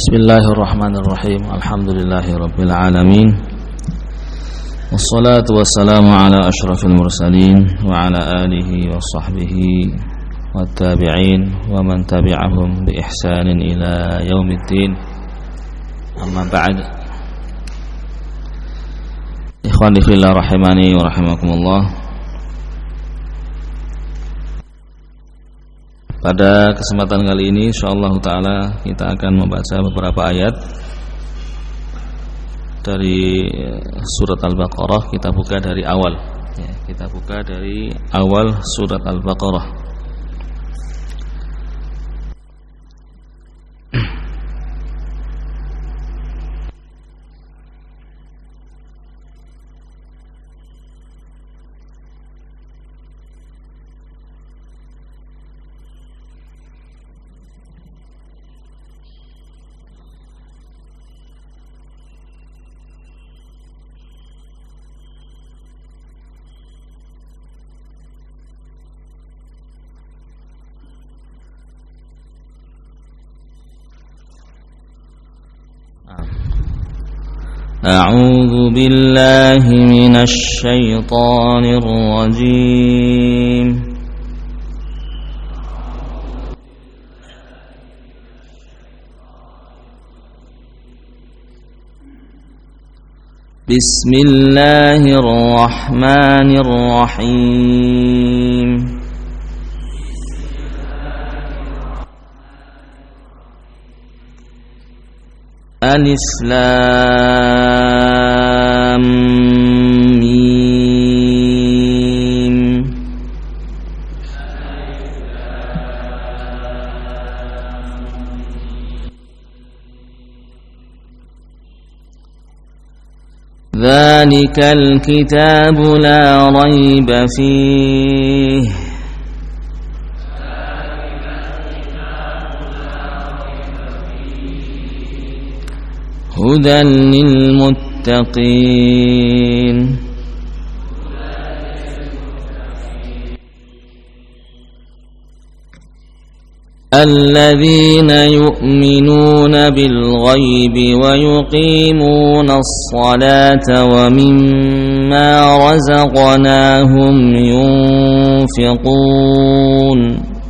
Bismillahirrahmanirrahim. Alhamdulillahirabbil alamin. Wassalatu wassalamu ala asyrafil mursalin wa ala alihi wa sahbihi wattabi'in wa man tabi'ahum bi ihsanin ila yaumiddin. Amma ba'd. Ikhwani fillah rahimani wa rahimakumullah. Pada kesempatan kali ini insyaallah taala kita akan membaca beberapa ayat dari surat Al-Baqarah. Kita buka dari awal ya, kita buka dari awal surat Al-Baqarah. أعوذ بالله من الشيطان الرجيم بسم الله الرحمن الرحيم ألف لام ميم ذلك الكتاب لا ريب فيه هدى للمتقين الذين يؤمنون بالغيب ويقيمون الصلاة ومما رزقناهم ينفقون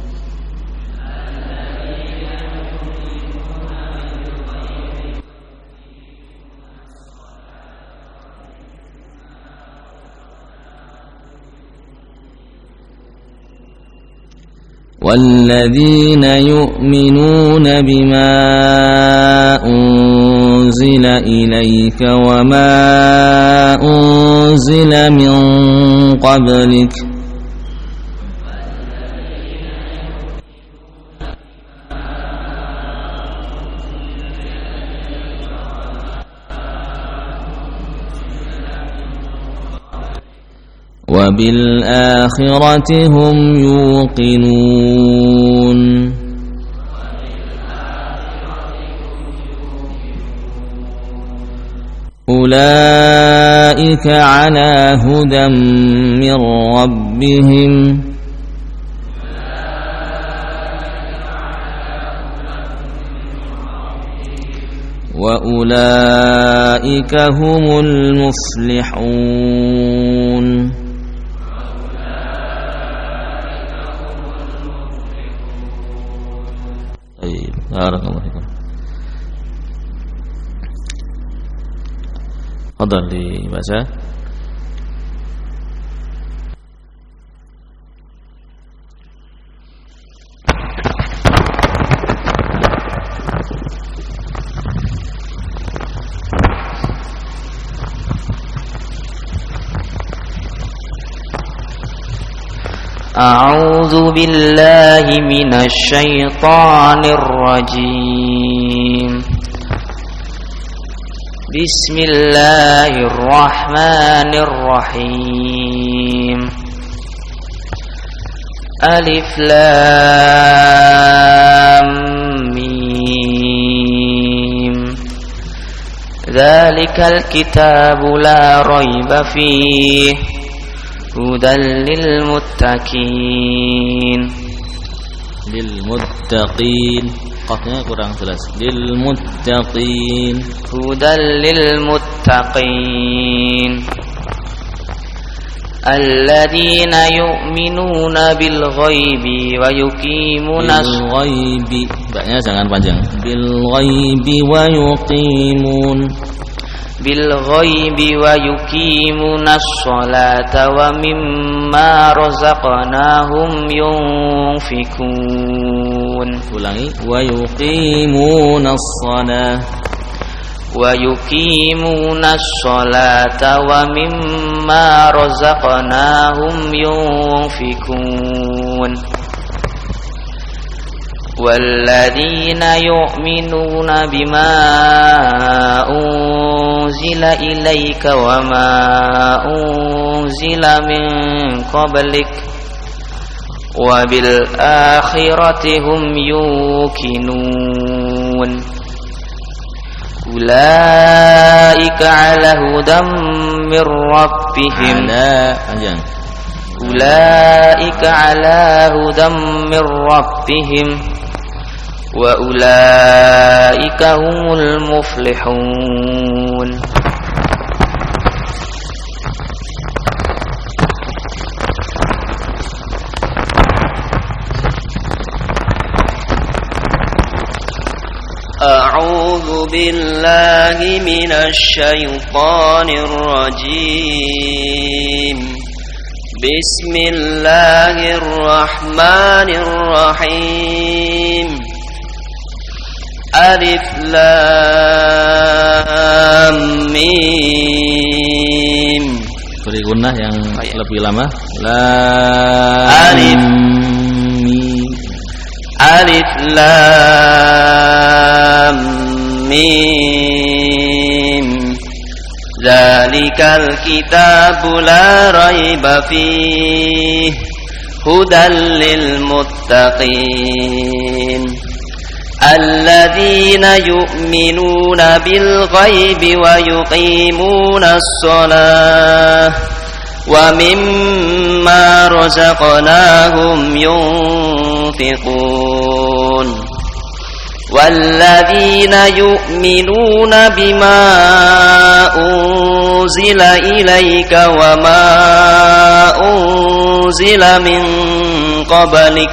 والذين يؤمنون بما أنزل إليك وما أنزل من قبلك وبالآخرة هم يوقنون أولئك على هدى من ربهم وأولئك هم المفلحون. Barakallahu fikum. Fadhal dibaca. أعوذ بالله من الشيطان الرجيم بسم الله الرحمن الرحيم ألف لام ميم ذلك الكتاب لا ريب فيه هدى للمتقين lil muttaqin. Qafnya kurang jelas. Lil muttaqin. Hudan lil muttaqin. Alladzina yu'minuna bil ghaibi wa yuqimuna bil ghaibi. Baknya jangan panjang. Bil ghaibi wa yuqimun. bil ghaibi wa yuqimuna sholata wa mimma razaqnahum yunfikun. Ulangi. Wa yuqimuna shalah. Wa yuqimuna sholata wa mimma razaqnahum yunfikun. Walladzina yu'minuna bima unzila ilaika wa ma unzila min qablik wa bil akhirati hum yuqinun. Ulaika ala hudam mir rabbihim. Ulaika ala hudam mir rabbihim wa ulaika humul muflihun. A'udzu billahi minasy syaithanir rajim. Bismillahirrahmanirrahim. Alif lam mim. Beri gunnah yang lebih lama. Alif mim. Alif lam mim. Zalikal kitabu la raiba fihi hudan lil muttaqin. Alladzina yu'minuna bil ghaibi wa yuqimuna shalah wa mimma razaqnahum yunfiqun. Walladzina yu'minuna bima unzila ilaika wa ma unzila min qablik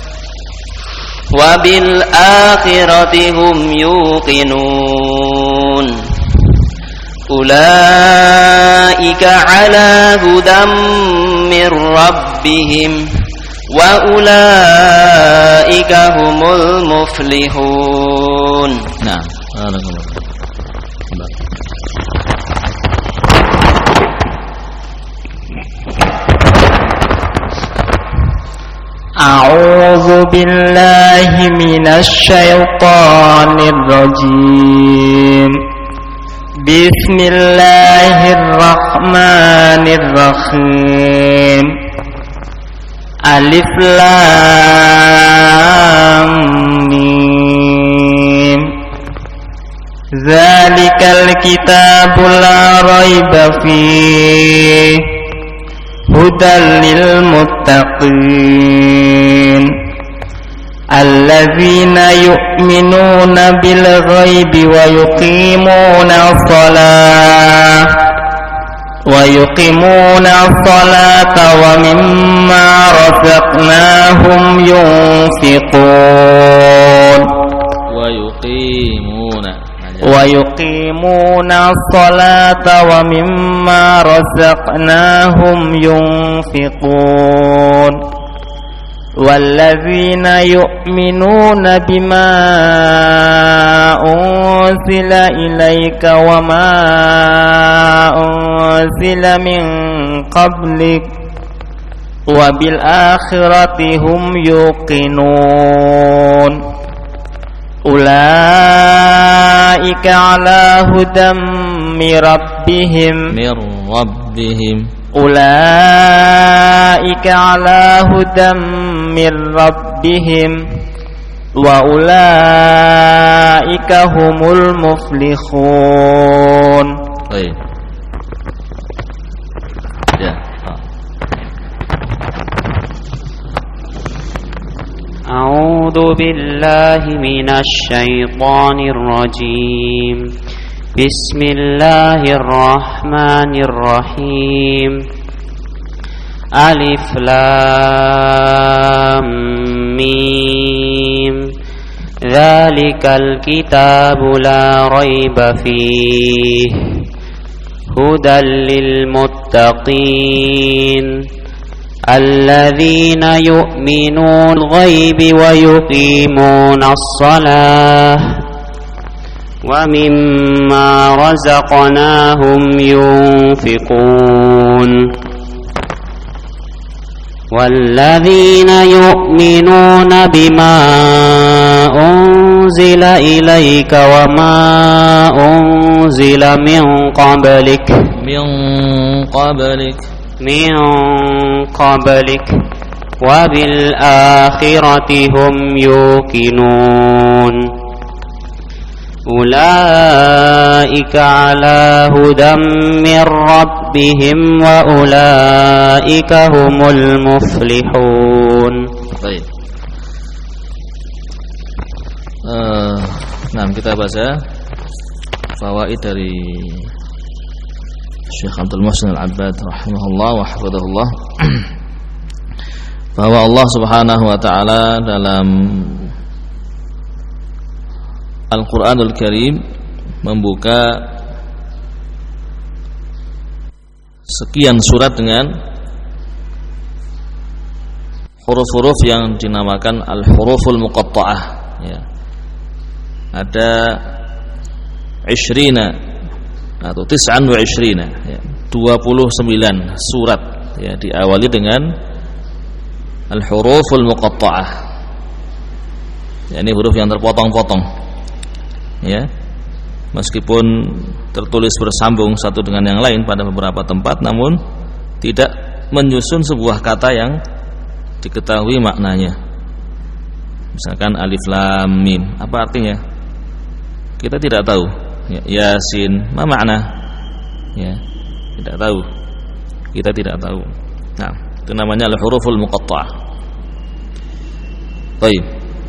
wa bil akhirati hum yuqinun. Ulaika ala hudam mir rabbihim wa ulaika humul muflihun. Nah, A'udzu billahi minasy syaithanir rajim. Bismillahirrahmanirrahim. Alif lam mim. Zalikal kitabu la raiba fihi hudan lil muttaqin. Alladzina yu'minuna bil ghaibi wa yuqimuna sholata wa mimma razaqnahum yunfiqun. Wa yuqimuna sholata wa mimma razaqnahum yunfiqun. Walladzina yu'minuna bima unzila ilaika wa ma unzila min qablik wa bil akhirati hum yuqinun. Ulaika ala hudam mir rabbihim. Ulaika ala hudam mir rabbihim wa ulaika humul muflihun. Baik. Ya. A'udzu billahi minasy syaithanir rajim. Bismillahirrahmanirrahim. Alif lam mim. Dzalikal kitabu la raiba fihi hudal lil muttaqin alladzina yu'minuna bil ghaibi wa yuqimuna as-salah wa mimma razaqnahum yunfiqun walladzina yu'minuna bima unzila ilayka wa ma unzila min qablik wa bil akhirati hum yuqinun ulaika ala hudam min rabbihim wa ulaika humul muflihun. Baik. Nah, kita baca fawaid dari Syekh Abdul Muhsin Al-Abbad rahimahullah wa hafizahullah, bahwa Allah Subhanahu wa taala dalam Al-Qur'anul Karim membuka sekian surat dengan huruf-huruf yang dinamakan al-huruful muqatta'ah, ya. Ada 20 atau 29, ya, 29 surat, ya, diawali dengan al-huruful muqatta'ah. Ya, ini huruf yang terpotong-potong, ya. Meskipun tertulis bersambung satu dengan yang lain pada beberapa tempat, namun tidak menyusun sebuah kata yang diketahui maknanya. Misalkan alif lam mim, apa artinya? Kita tidak tahu. Ya, Yasin, ma makna? Ya, tidak tahu. Kita tidak tahu. Nah, itu namanya al-huruful muqatta'ah. Baik.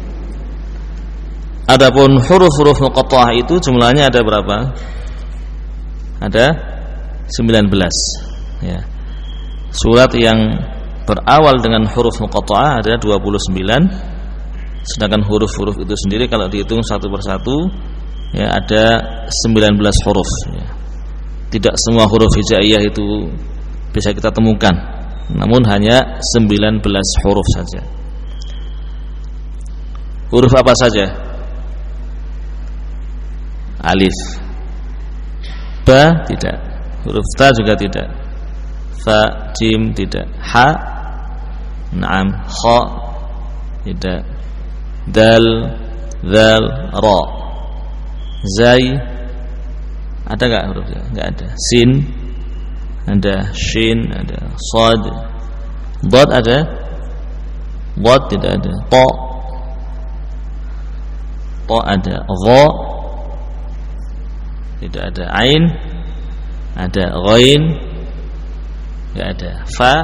Adapun huruf-huruf muqatta'ah itu jumlahnya ada berapa? Ada 19, ya. Surat yang berawal dengan huruf muqatta'ah ada 29. Sedangkan huruf-huruf itu sendiri kalau dihitung satu persatu, ya, ada 19 huruf, ya. Tidak semua huruf hijaiyah itu bisa kita temukan, namun hanya 19 huruf saja. Huruf apa saja? Alif, ba tidak, huruf ta juga tidak, fa, jim tidak, ha, naam, kha tidak, dal, zal, ra, zai, ada enggak hurufnya? Enggak ada. Sin ada, shin ada, sad, dad ada, dad tidak ada, ta ada, gha tidak ada, ain ada, ghain enggak ada, fa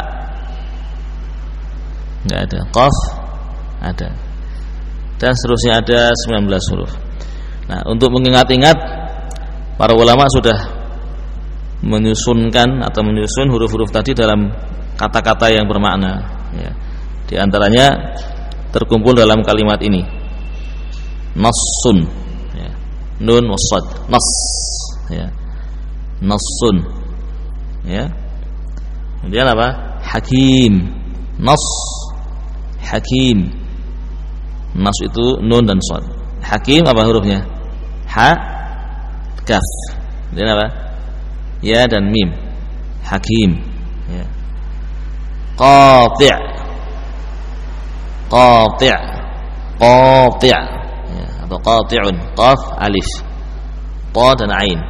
enggak ada, qaf ada, dan seterusnya ada 19 huruf. Nah, untuk mengingat-ingat, para ulama sudah menyusunkan atau menyusun huruf-huruf tadi dalam kata-kata yang bermakna, ya. Di antaranya terkumpul dalam kalimat ini, nassun, ya. Nun wasad, nas, ya. Nassun, ya. Kemudian apa? Hakim, nas, hakim. Nas itu nun dan sad. Hakim apa hurufnya? Ha, kaf. Kemudian apa? Ya dan mim. Hakim, ya. Qati', qati', qati', ya, atau qati'un, qaf, alif, ta dan ain.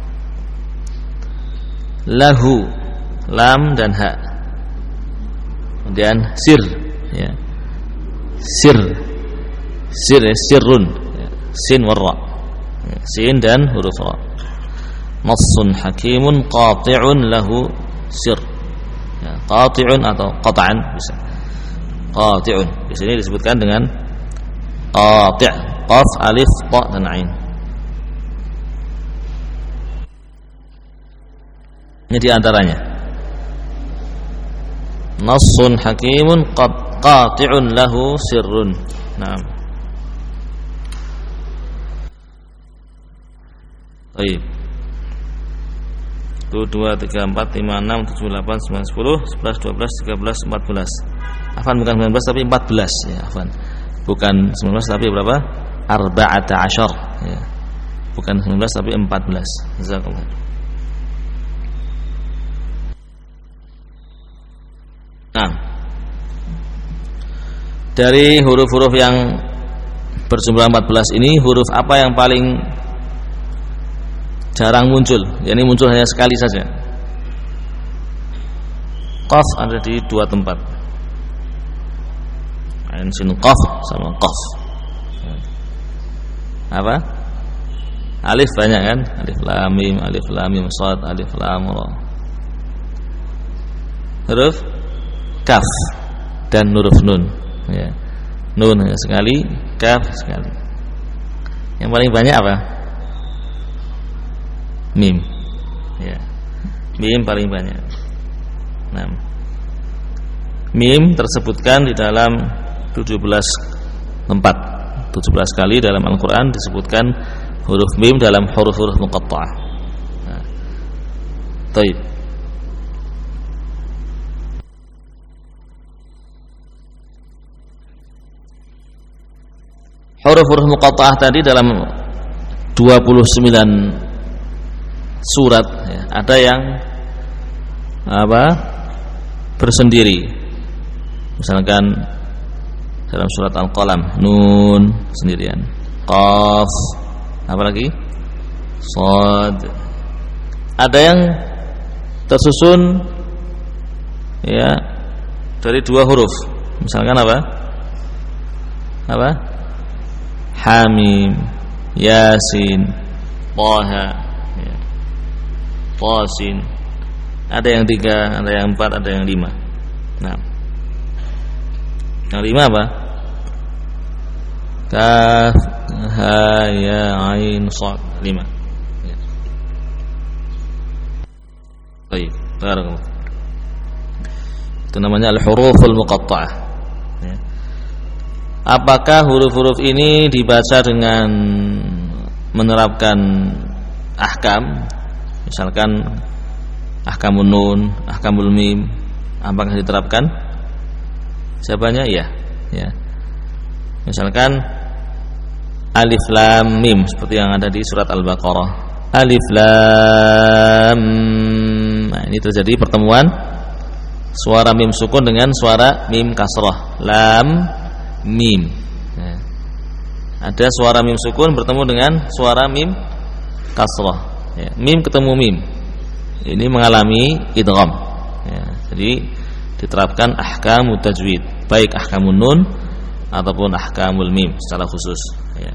Lahu, lam dan ha. Kemudian sir, ya. Sir, sir, sirrun, ya. Sin warra, ya. Sin dan huruf ra. Nassun hakimun qati'un lahu sir, ya. Qati'un atau qat'an bisa. qati'un. Di sini disebutkan dengan qati', qaf, alif, ta dan ain. Ini di antaranya. Nassun hakimun qati'un lahu sirrun. Naam. Baik. 1 2 3 4 5 6 7 8 9 10 11 12 13 14. Afwan, bukan 19 tapi 14 ya, afwan. Bukan 19 tapi berapa? 14 ya. Bukan 19 tapi 14. Jazakallah. Nah, dari huruf-huruf yang berjumlah 14 ini, huruf apa yang paling jarang muncul? Yani muncul hanya sekali saja. Qaf ada di 2 tempat. Ain sin qaf sama qaf. Apa? Alif banyak kan? Alif lam mim shad, alif lam ra. Huruf kaf dan huruf nun ya. Nun hanya sekali, kaf sekali. Yang paling banyak apa? Mim ya. Mim paling banyak. Nah, mim tersebutkan di dalam 17 tempat. 17 kali dalam Al-Quran disebutkan huruf mim dalam huruf-huruf muqatta'ah. Nah, baik. Huruf-huruf muqatta'ah tadi dalam 29 surat ya, ada yang bersendiri. Misalkan dalam surat Al-Qalam, nun sendirian, qaf, apa lagi? Shad. Ada yang tersusun ya dari 2 huruf. Misalkan apa? Hamim, Yasin, Taha, ya. Tasin. Ada yang 3, ada yang 4, ada yang 5. Nah, yang 5 apa? Kaf, ha, ya, ain, shad. 5. Ya. Baik, barakallahu. Itu namanya al-huruful muqatta'ah. Ya. Apakah huruf-huruf ini dibaca dengan menerapkan ahkam? Misalkan ahkamun nun, ahkamul mim, apakah diterapkan? Jawabannya iya, ya. Misalkan alif lam mim seperti yang ada di surat Al-Baqarah. Alif lam. Nah, ini terjadi pertemuan suara mim sukun dengan suara mim kasrah. Lam mim. Ya. Ada suara mim sukun bertemu dengan suara mim kasrah. Ya. Mim ketemu mim. Ini mengalami idgham. Ya. Jadi diterapkan ahkamut tajwid, baik ahkamun nun ataupun ahkamul mim secara khusus. Ya.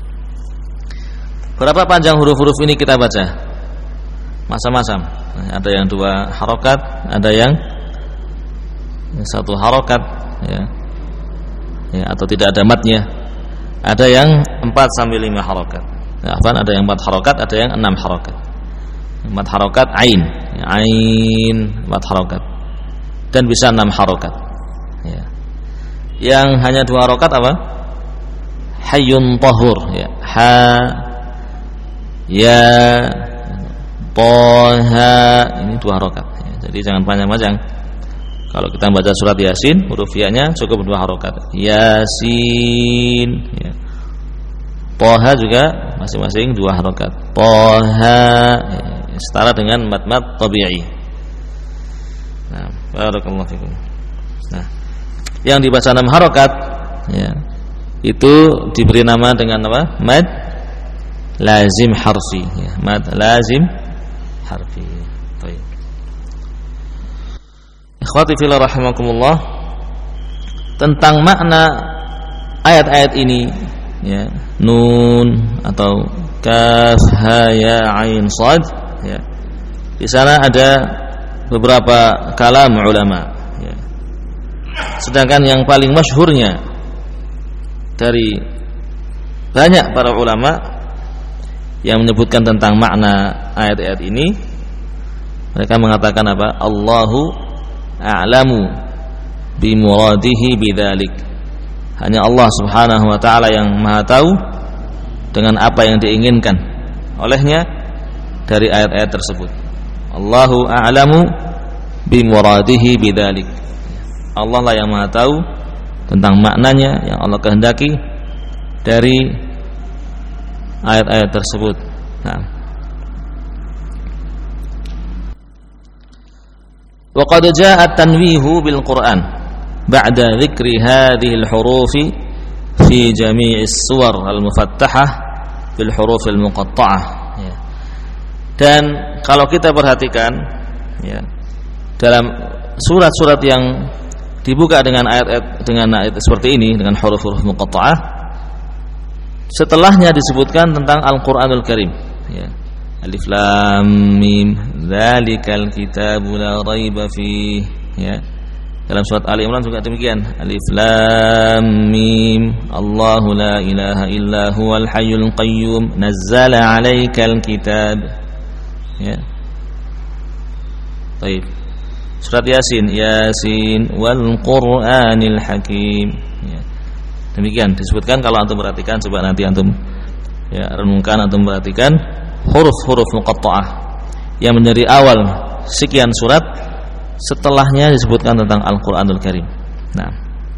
Berapa panjang huruf-huruf ini kita baca? Macam-macam. Ada yang 2 harokat, ada yang 1 harokat, ya. Ya, atau tidak ada matnya. Ada yang 4 sampai 5 harokat. Ya, ada yang 4 harokat, ada yang 6 harokat. 4 harokat ain, ya, ain 4 harokat. Dan bisa 6 harokat. Ya. Yang hanya 2 harokat apa? Hayyun tahur, ya. Ha, ya, toha, ini 2 harokat. Ya. Jadi jangan panjang-panjang. Kalau kita baca surat Yasin, huruf ya-nya cukup 2 harokat. Yasin, ya. Toha juga masing-masing 2 harokat. Toha, ya, setara dengan mad-mad tabi'i. Nah, barakallahu fikum. Nah, yang dibaca 6 harokat, ya, itu diberi nama dengan apa? Mad lazim harfi, ya. Mad lazim harfi. Baik. Ikhwati fillah rahimakumullah, tentang makna ayat-ayat ini, ya, nun atau kaf, ha, ya, ain, shad, ya. Di sana ada beberapa kalam ulama, ya. Sedangkan yang paling masyhurnya dari banyak para ulama yang menyebutkan tentang makna ayat-ayat ini, mereka mengatakan apa? Allahu a'lamu bimuradihi bidzalik. Hanya Allah Subhanahu wa taala yang Maha tahu dengan apa yang diinginkan olehnya dari ayat-ayat tersebut. Allahu a'lamu bimuradihi bidzalik. Allah lah yang Maha tahu tentang maknanya yang Allah kehendaki dari ayat-ayat tersebut. Nah, wa qad jaa at-tanwihu bil Qur'an ba'da dzikri hadhihi al-huruf fi jami' as-suwar al-mufattahah bil huruf al-muqatta'ah. Ya. Dan kalau kita perhatikan, ya, dalam surat-surat yang dibuka dengan ayat seperti ini dengan huruf-huruf muqatta'ah, setelahnya disebutkan tentang Al-Qur'anul Karim, ya. Alif Lam Mim dzalikal kitabu la raiba fihi, ya. Dalam surat Ali Imran juga demikian. Alif Lam Mim Allahu la ilaha illa huwal hayyul qayyum nazzala 'alaikal kitab, ya. Baik. Surat Yasin, Yasin wal Qur'anil Hakim, ya. Demikian disebutkan. Kalau antum perhatikan, coba nanti antum, ya, renungkan, antum perhatikan huruf-huruf muqatta'ah yang menjadi awal sekian surat, setelahnya disebutkan tentang Al-Qur'anul Karim. Nah,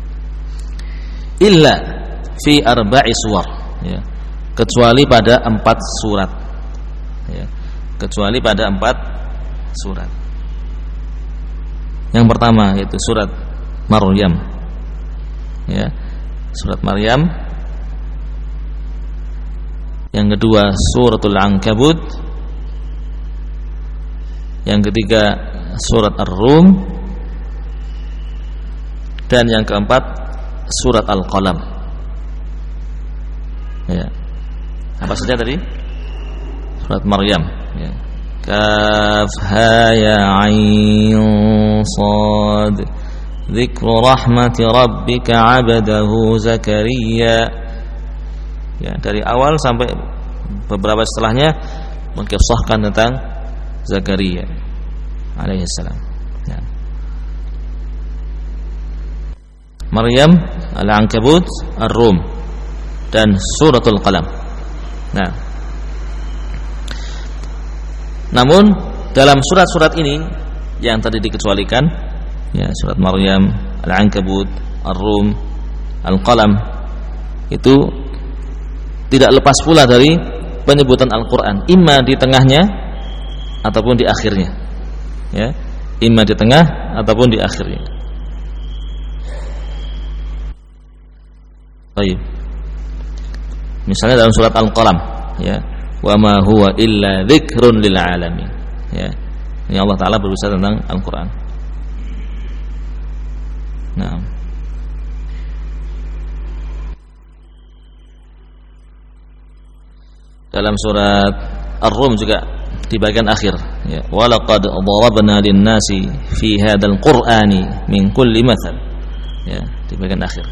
illa fi arba'i suwar, ya, kecuali pada 4 surat, ya, kecuali pada 4 surat. Yang pertama yaitu surat Maryam, ya, surat Maryam. Yang kedua suratul Ankabut. Yang ketiga surat Ar-Rum. Dan yang keempat surat Al-Qalam, ya. Apa saja tadi? Surat Maryam, ya. Kaf ha ya ain sad dzikru rahmati rabbika 'abdahu Zakaria. Ya, dari awal sampai beberapa setelahnya mengkisahkan tentang Zakaria alaihissalam. Ya. Maryam, Al-Ankabut, Ar-Rum, dan suratul Qalam. Nah, namun dalam surat-surat ini yang tadi dikecualikan, ya, surat Maryam, Al-Ankabut, Ar-Rum, Al-Qalam, itu tidak lepas pula dari penyebutan Al-Quran, imma di tengahnya ataupun di akhirnya, ya, imma di tengah ataupun di akhirnya. Baik. Misalnya dalam surat Al-Qalam, ya, wa ma huwa illa dzikrun lil alamin, ya. Ini Allah Ta'ala berbicara tentang Al-Quran. Nah, dalam surat Ar-Rum juga di bagian akhir, ya, wa laqad darabna lin-nasi fi hadzal qur'ani min kulli mathal, ya, di bagian akhir.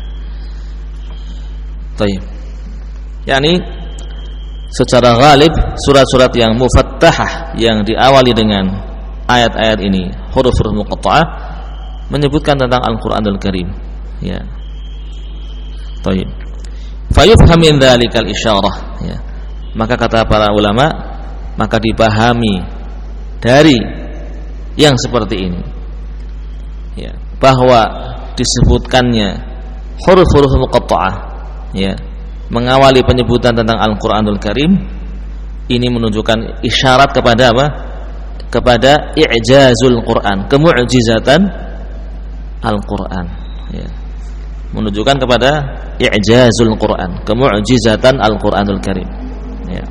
Baik. yakni secara ghalib surat-surat yang mufattahah yang diawali dengan ayat-ayat ini huruf-huruf muqatta'ah menyebutkan tentang Al-Qur'anul Karim, ya. Baik. Fayufham min dzalikal isyarah, ya. Maka kata para ulama, maka dipahami dari yang seperti ini, ya, bahwa disebutkannya huruf-huruf muqatta'ah, ya, mengawali penyebutan tentang Al-Qur'anul Karim ini menunjukkan isyarat kepada apa? Kepada i'jazul Qur'an, kemu'jizatan Al-Qur'an, ya. Menunjukkan kepada i'jazul Qur'an, kemu'jizatan Al-Qur'anul Karim, ya.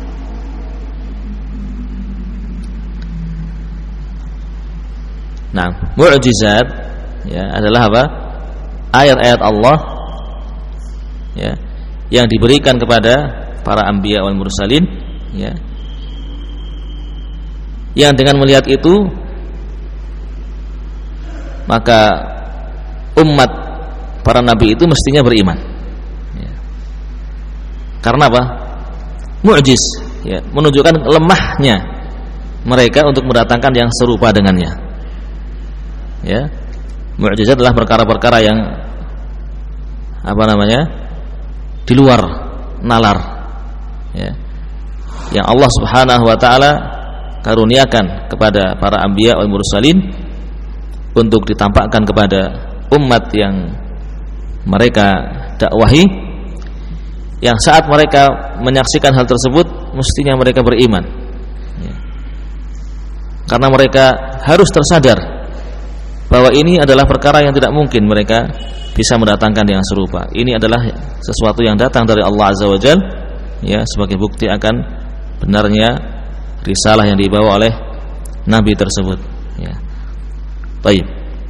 Nah, mu'jizat, ya, adalah apa? Ayat-ayat Allah, ya, yang diberikan kepada para anbiya wal mursalin, ya, yang dengan melihat itu maka umat para nabi itu mestinya beriman. Ya. Karena apa? Mu'jiz, ya, menunjukkan lemahnya mereka untuk mendatangkan yang serupa dengannya. Ya, mukjizat adalah perkara-perkara yang di luar nalar, ya, yang Allah Subhanahu wa taala karuniakan kepada para anbiya wal mursalin untuk ditampakkan kepada umat yang mereka dakwahi, yang saat mereka menyaksikan hal tersebut mestinya mereka beriman, ya. Karena mereka harus tersadar bahwa ini adalah perkara yang tidak mungkin mereka bisa mendatangkan yang serupa. Ini adalah sesuatu yang datang dari Allah Azza wa Jalla, ya, sebagai bukti akan benarnya risalah yang dibawa oleh nabi tersebut, ya. Baik.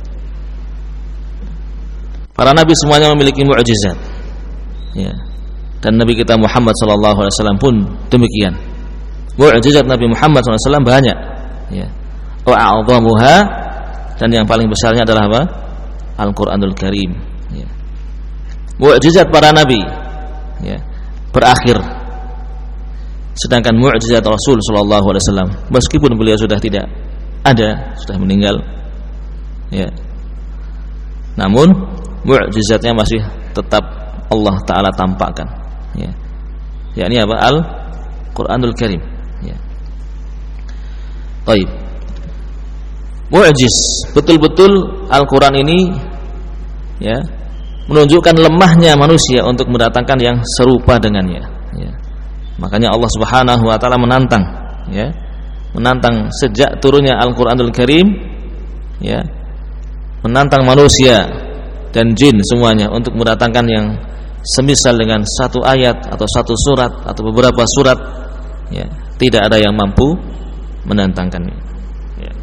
Para nabi semuanya memiliki mukjizat, ya. Dan Nabi kita Muhammad sallallahu alaihi wasallam pun demikian. Mukjizat Nabi Muhammad sallallahu alaihi wasallam banyak, ya. Wa a'dhamuha, dan yang paling besarnya adalah apa? Al-Qur'anul Karim, ya. Mukjizat para nabi, ya, berakhir. Sedangkan mukjizat Rasul sallallahu alaihi wasallam, meskipun beliau sudah tidak ada, sudah meninggal, ya, namun mukjizatnya masih tetap Allah taala tampakkan, ya. Yakni apa? Al-Qur'anul Karim, ya. Baik. Mu'jiz, betul-betul Al-Qur'an ini, ya, menunjukkan lemahnya manusia untuk mendatangkan yang serupa dengannya, ya. Makanya Allah Subhanahu wa taala menantang, ya, menantang sejak turunnya Al-Qur'anul Karim, ya, menantang manusia dan jin semuanya untuk mendatangkan yang semisal dengan satu ayat atau satu surat atau beberapa surat, ya. Tidak ada yang mampu menantangkannya, ya.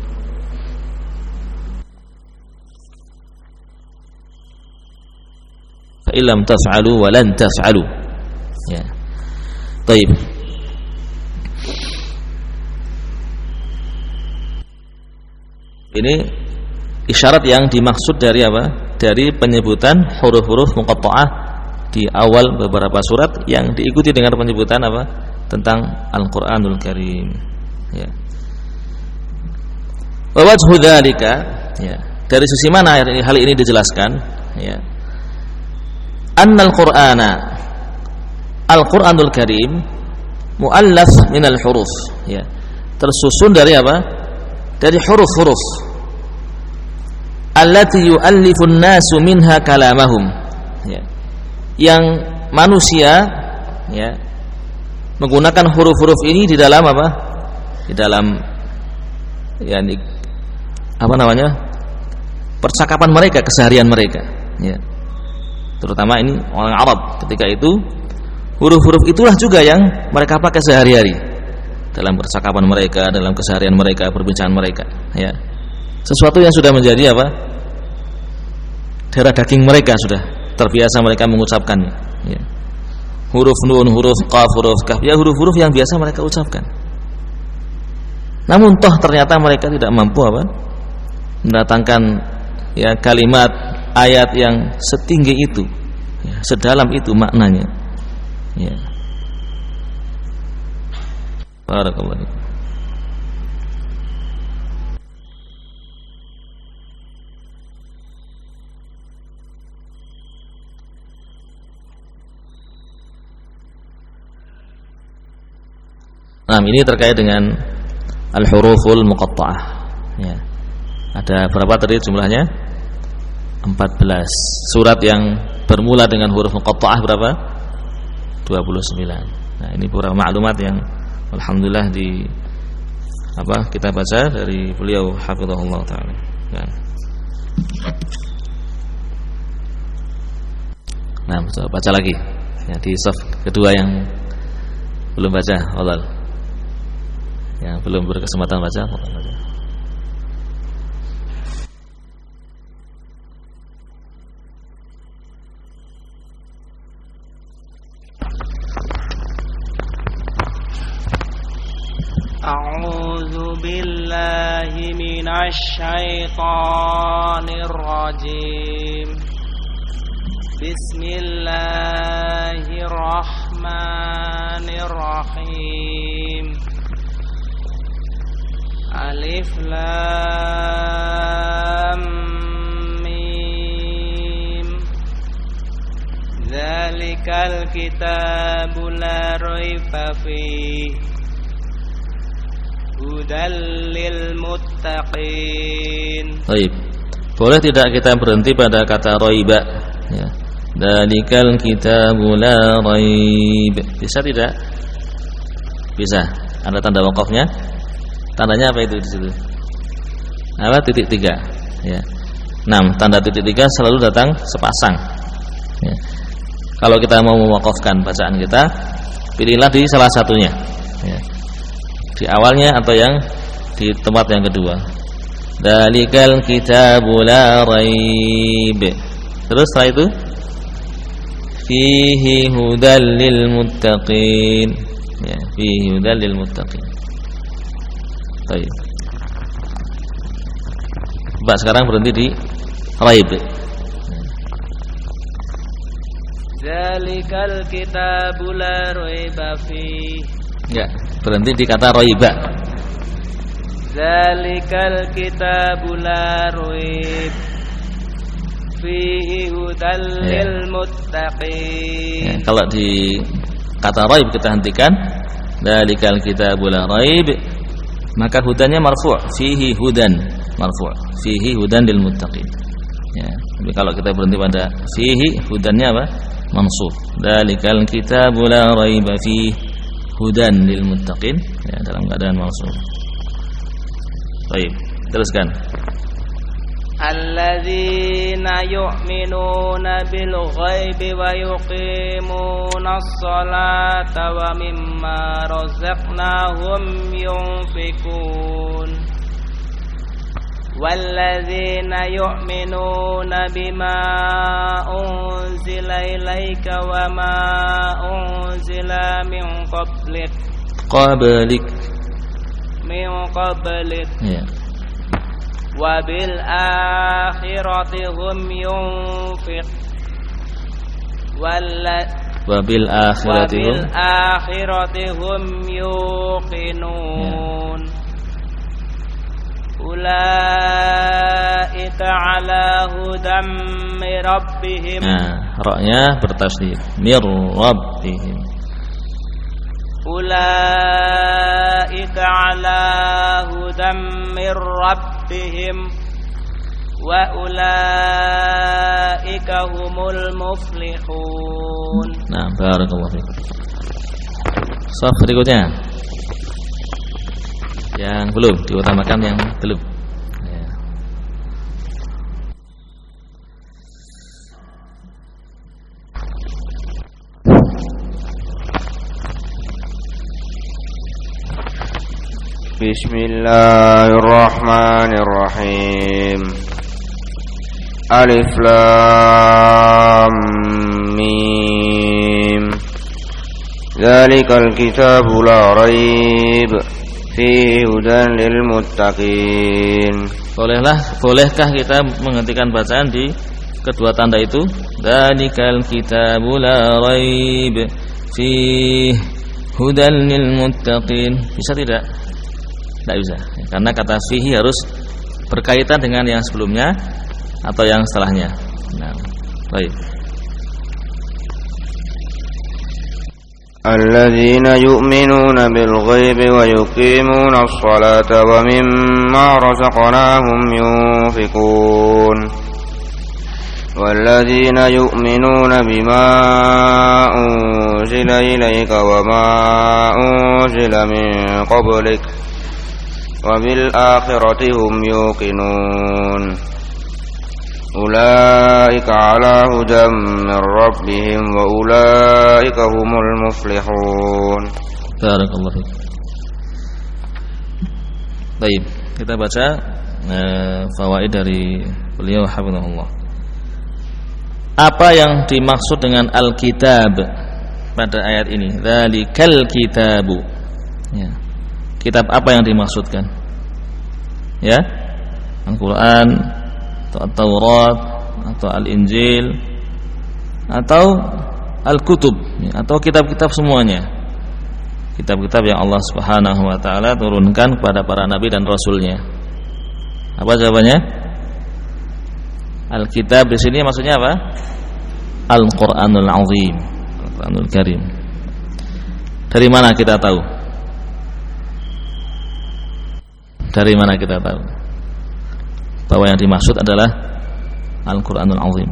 Fa illam taf'alu wa lan taf'alu, ya. Baik. Ini isyarat yang dimaksud dari apa? Dari penyebutan huruf-huruf muqatta'ah di awal beberapa surat yang diikuti dengan penyebutan apa? Tentang Al-Qur'anul Karim, ya. Wa wajhu dzalika, ya. Dari sisi mana hal ini dijelaskan, ya? Annal Qur'ana, Al-Qur'anul Karim muallaf minal huruf, ya. Tersusun dari apa? Dari huruf-huruf allati yu'allifun nasu minha kalamahum, ya. Yang manusia, ya, menggunakan huruf-huruf ini di dalam apa? Di dalam, ya, percakapan mereka, keseharian mereka, ya. Terutama ini orang Arab ketika itu, huruf-huruf itulah juga yang mereka pakai sehari-hari dalam percakapan mereka, dalam keseharian mereka, perbincangan mereka, ya. Sesuatu yang sudah menjadi apa? Darah daging mereka, sudah terbiasa mereka mengucapkannya, ya. Huruf nun, huruf qaf, huruf kaf, ya, huruf-huruf yang biasa mereka ucapkan. Namun toh ternyata mereka tidak mampu apa? Mendatangkan, ya, kalimat ayat yang setinggi itu, ya, sedalam itu maknanya, ya. Barakallahu. Nah, ini terkait dengan al-huruful muqatta'ah, ya. Ada berapa tadi jumlahnya? 14. Surat yang bermula dengan huruf muqatta'ah berapa? 29. Nah, ini beberapa maklumat yang alhamdulillah kita baca dari beliau hafizahullah taala, ya. Nah, coba baca lagi, ya, di shaf kedua yang belum baca, Allah. Yang belum berkesempatan baca, baca. A'udzu billahi minasy syaithanir rajim. Bismillahirrahmanirrahim. Alif Lam Mim. Dzalikal kitabu la raiba fihi hudal lil muttaqin. Baik. Boleh tidak kita berhenti pada kata raiba ya. Dzalikal kitabu la raib. Bisa tidak? Bisa. Ada tanda wakafnya? Tandanya apa itu di situ? Apa? Titik 3 ya. 6. Tanda titik 3 selalu datang sepasang ya. Kalau kita mau mewakafkan bacaan kita, pilihlah di salah satunya ya. Di awalnya atau yang di tempat yang kedua. Dzalikal kitabu la raib. Terus setelah itu fihi hudal lil muttaqin ya, fihi hudal lil muttaqin. Baik. Coba sekarang berhenti di raib. Dzalikal kitabu la raiba fihi. Enggak, berhenti di kata raiba. Dzalikal kitabu la raib fihi hudal lil muttaqin. Ya, kalau di kata raib kita hentikan dzalikal kitabu la raib, maka hudannya marfu', fihi hudan marfu', fihi hudan lil muttaqin. Ya, tapi kalau kita berhenti pada fihi, hudannya apa? Mansub. Dzalikal kitabu la raiba fihi hudan lil muttaqin ya, dalam keadaan mansub. Baik, teruskan. Alladzina yu'minuna bil ghaibi wa yuqimunas salata wa mimma razaqnahum yunfikun. Walladzina yu'minuna bima unzila ilaika wa ma unzila min qablik ya. Wa bil akhirati hum yunfiq wa bil akhirati hum yuqinun ya. Ulaika ala hudam mir rabbihim. Nah, ra-nya bertasydid. Mir rabbihim. Ulaika ala hudam mir rabbihim wa ulaika humul muflihun. Nah, barakallahu fiik. Saf berikutnya. Yang belum diutamakan, yang belum ya. Bismillahirrahmanirrahim. Alif Lam Mim. Dzalikal kitabu la raib fihi hudan lil muttaqin. Bolehkah kita menghentikan bacaan di kedua tanda itu? Dzalikal kitabu la raib fihi hudan lil muttaqin. Bisa tidak? Tidak bisa. Karena kata fihi harus berkaitan dengan yang sebelumnya atau yang setelahnya. Nah, baik. Alladzina yu'minuna bil ghaibi wa yuqimuna as-salata wa mimma razaqnahum yunfikun. Walladzina yu'minuna bima unzila ilayka wa ma unzila min qablik wa bil akhirati hum yuqinun. Ulaika ala hudam min rabbihim wa ulaika humul muflihun. Barakallahu fiik. Baik, kita baca fawaid dari beliau hafizahullah. Apa yang dimaksud dengan al-kitab pada ayat ini? Dzalikal kitabu. Ya. kitab apa yang dimaksudkan? Ya, Al-Quran atau At-Taurat atau Al-Injil atau Al-Kutub, atau kitab-kitab semuanya, kitab-kitab yang Allah Subhanahu wa ta'ala turunkan kepada para nabi dan rasulnya. Apa jawabannya? Al-Kitab di sini maksudnya apa? Al-Qur'anul Azim, Al-Qur'anul Karim. Dari mana kita tahu? Dari mana kita tahu bahwa yang dimaksud adalah Al-Qur'anul Azim?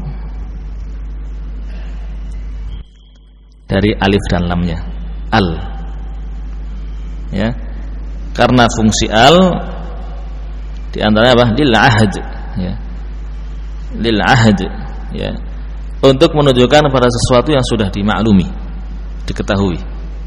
Dari alif dan lamnya, al, ya, karena fungsi al di antaranya apa? Lil ahd, ya, lil ahd, ya, untuk menunjukkan pada sesuatu yang sudah dimaklumi, diketahui.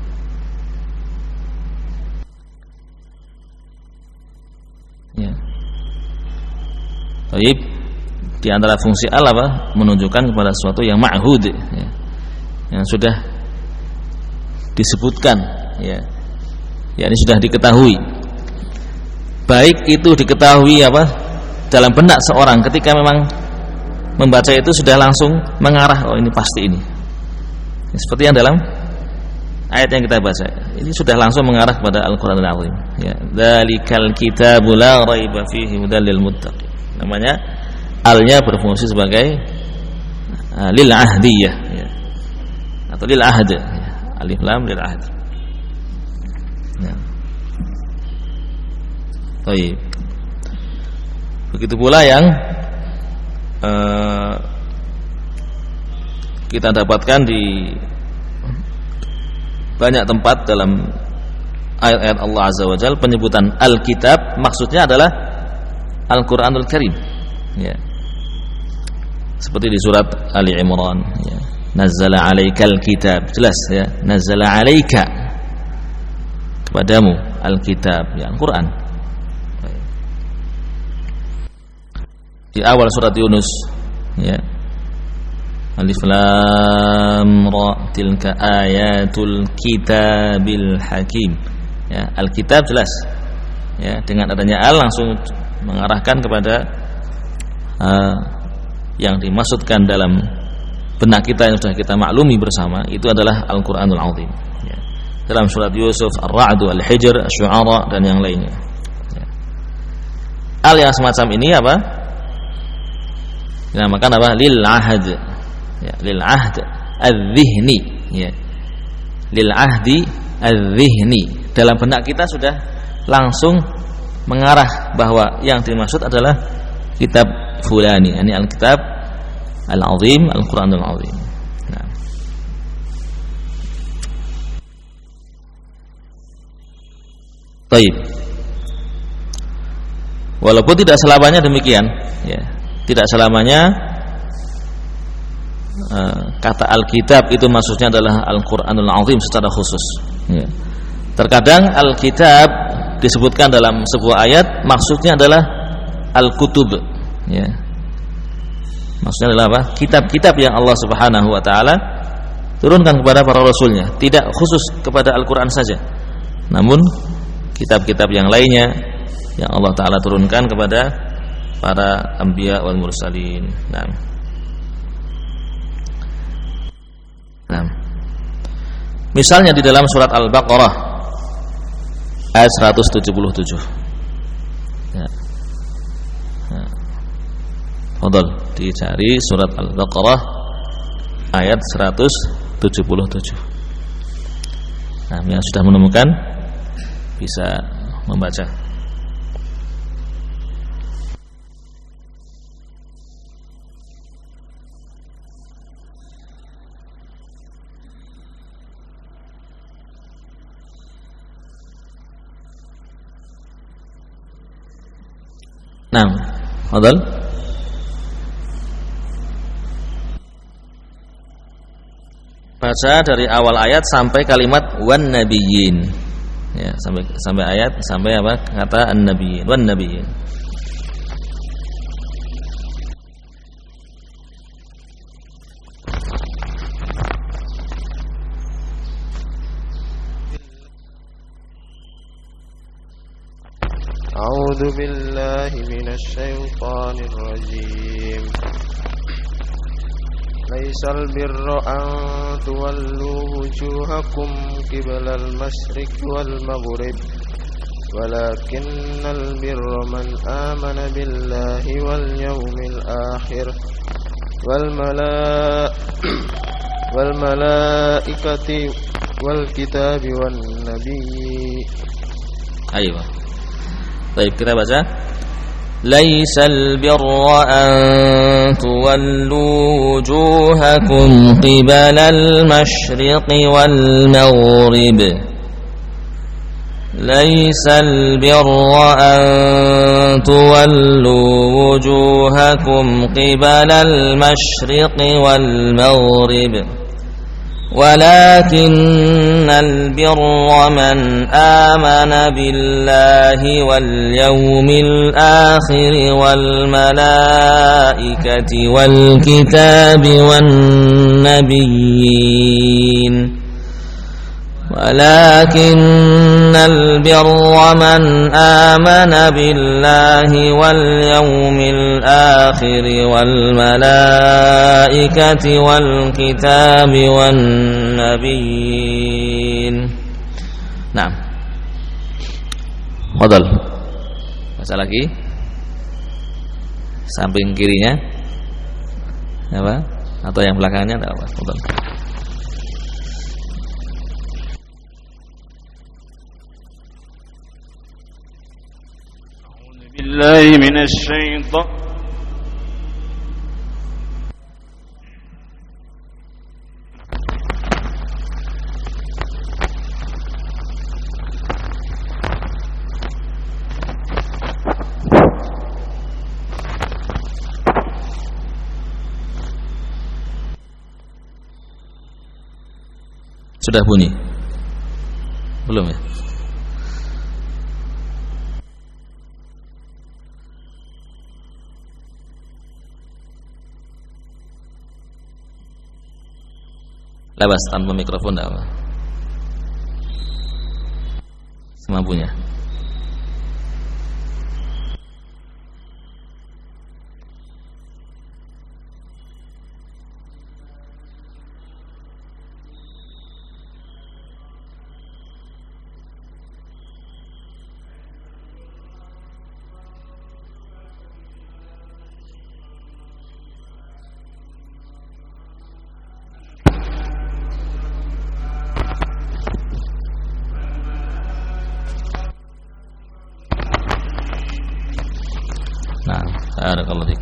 Ya. Baik, di antara fungsi al apa? Menunjukkan kepada sesuatu yang ma'hud, ya, yang sudah disebutkan, ya, ini sudah diketahui. Baik itu diketahui apa dalam benak seorang ketika memang membaca itu sudah langsung mengarah, oh ini pasti ini. Seperti yang dalam ayat yang kita baca, ini sudah langsung mengarah kepada Al-Qur'anul Azim. Ya, dzalikal kitabu la raiba fihi hudal lil muttaqin. Namanya alnya berfungsi sebagai lil ahdiyah, ya, atau lil ahd, ya, alif lam lil ahd. Ya. Baik. Begitu pula yang kita dapatkan di banyak tempat dalam ayat-ayat Allah Azza wa Jalla, penyebutan Al-Kitab maksudnya adalah Al-Qur'anul Karim, ya. Seperti di surat Ali Imran, ya, nazzala 'alaikal kitab, jelas, ya, nazzala 'alaika, kepadamu Al-Kitab, ya, Al-Qur'an. Di awal surat Yunus, ya, alif lam ra tilka ayatul kitabil hakim, ya, Al-Kitab jelas, ya, dengan adanya al langsung mengarahkan kepada yang dimaksudkan dalam benak kita yang sudah kita maklumi bersama, itu adalah Al-Qur'anul Azim, ya. Dalam surat Yusuf, Ar-Ra'd, Al-Hijr, Asy-Syu'ara dan yang lainnya, ya. Al yang semacam ini apa? Dinamakan apa? Lil ahd, ya, lil ahd adz-dzihni, ya, lil ahdi adz-dzihni. Dalam benak kita sudah langsung mengarah bahwa yang dimaksud adalah kitab fulani, ini Al-Kitab Al-Azim, Al-Qur'anul Azim. Nah. Baik. Walaupun tidak selamanya demikian, ya. Tidak selamanya kata Al-Kitab itu maksudnya adalah Al-Qur'anul Azim secara khusus, ya. Terkadang Al-Kitab disebutkan dalam sebuah ayat maksudnya adalah Al-Kutub, ya. Maksudnya adalah apa? Kitab-kitab yang Allah Subhanahu wa ta'ala turunkan kepada para rasulnya, tidak khusus kepada Al-Qur'an saja, namun kitab-kitab yang lainnya yang Allah ta'ala turunkan kepada para anbiya wal mursalin. Nah, misalnya di dalam surat Al-Baqarah ayat 177, ya. Nah, fadhal dicari surat Al-Baqarah ayat 177. Nah, yang sudah menemukan bisa membaca. Nah, fadhal. Baca dari awal ayat sampai kalimat wan nabiyyin. Ya, sampai ayat sampai apa? Kata an-nabiyyin, wan nabiyyin. أعوذ بالله من الشيطان الرجيم ليس البر أن تولوا وجوهكم قبل المشرق والمغرب ولكن البر من آمن بالله واليوم الآخر والملائكة والكتاب والنبي. Ayo. Baik, kita baca. Laisal birra an tuwallu wujuhakum qibalal masyriqi wal maghrib. Laisal birra an tuwallu wujuhakum qibalal masyriqi wal maghrib. ولكن البر من آمن بالله واليوم الآخر والملائكة والكتاب والنبيين ولكن البر من آمن بالله واليوم الآخر والملائكة والكتاب والنبيين. Nah, Fadal. Baca lagi. Samping kirinya apa? Atau yang belakangnya ada apa? Fadal. بالله من الشيطان Sudah bunyi? Belum ya? Labas tanpa mikrofon enggak apa? Semampunya. Barakallahu fiik.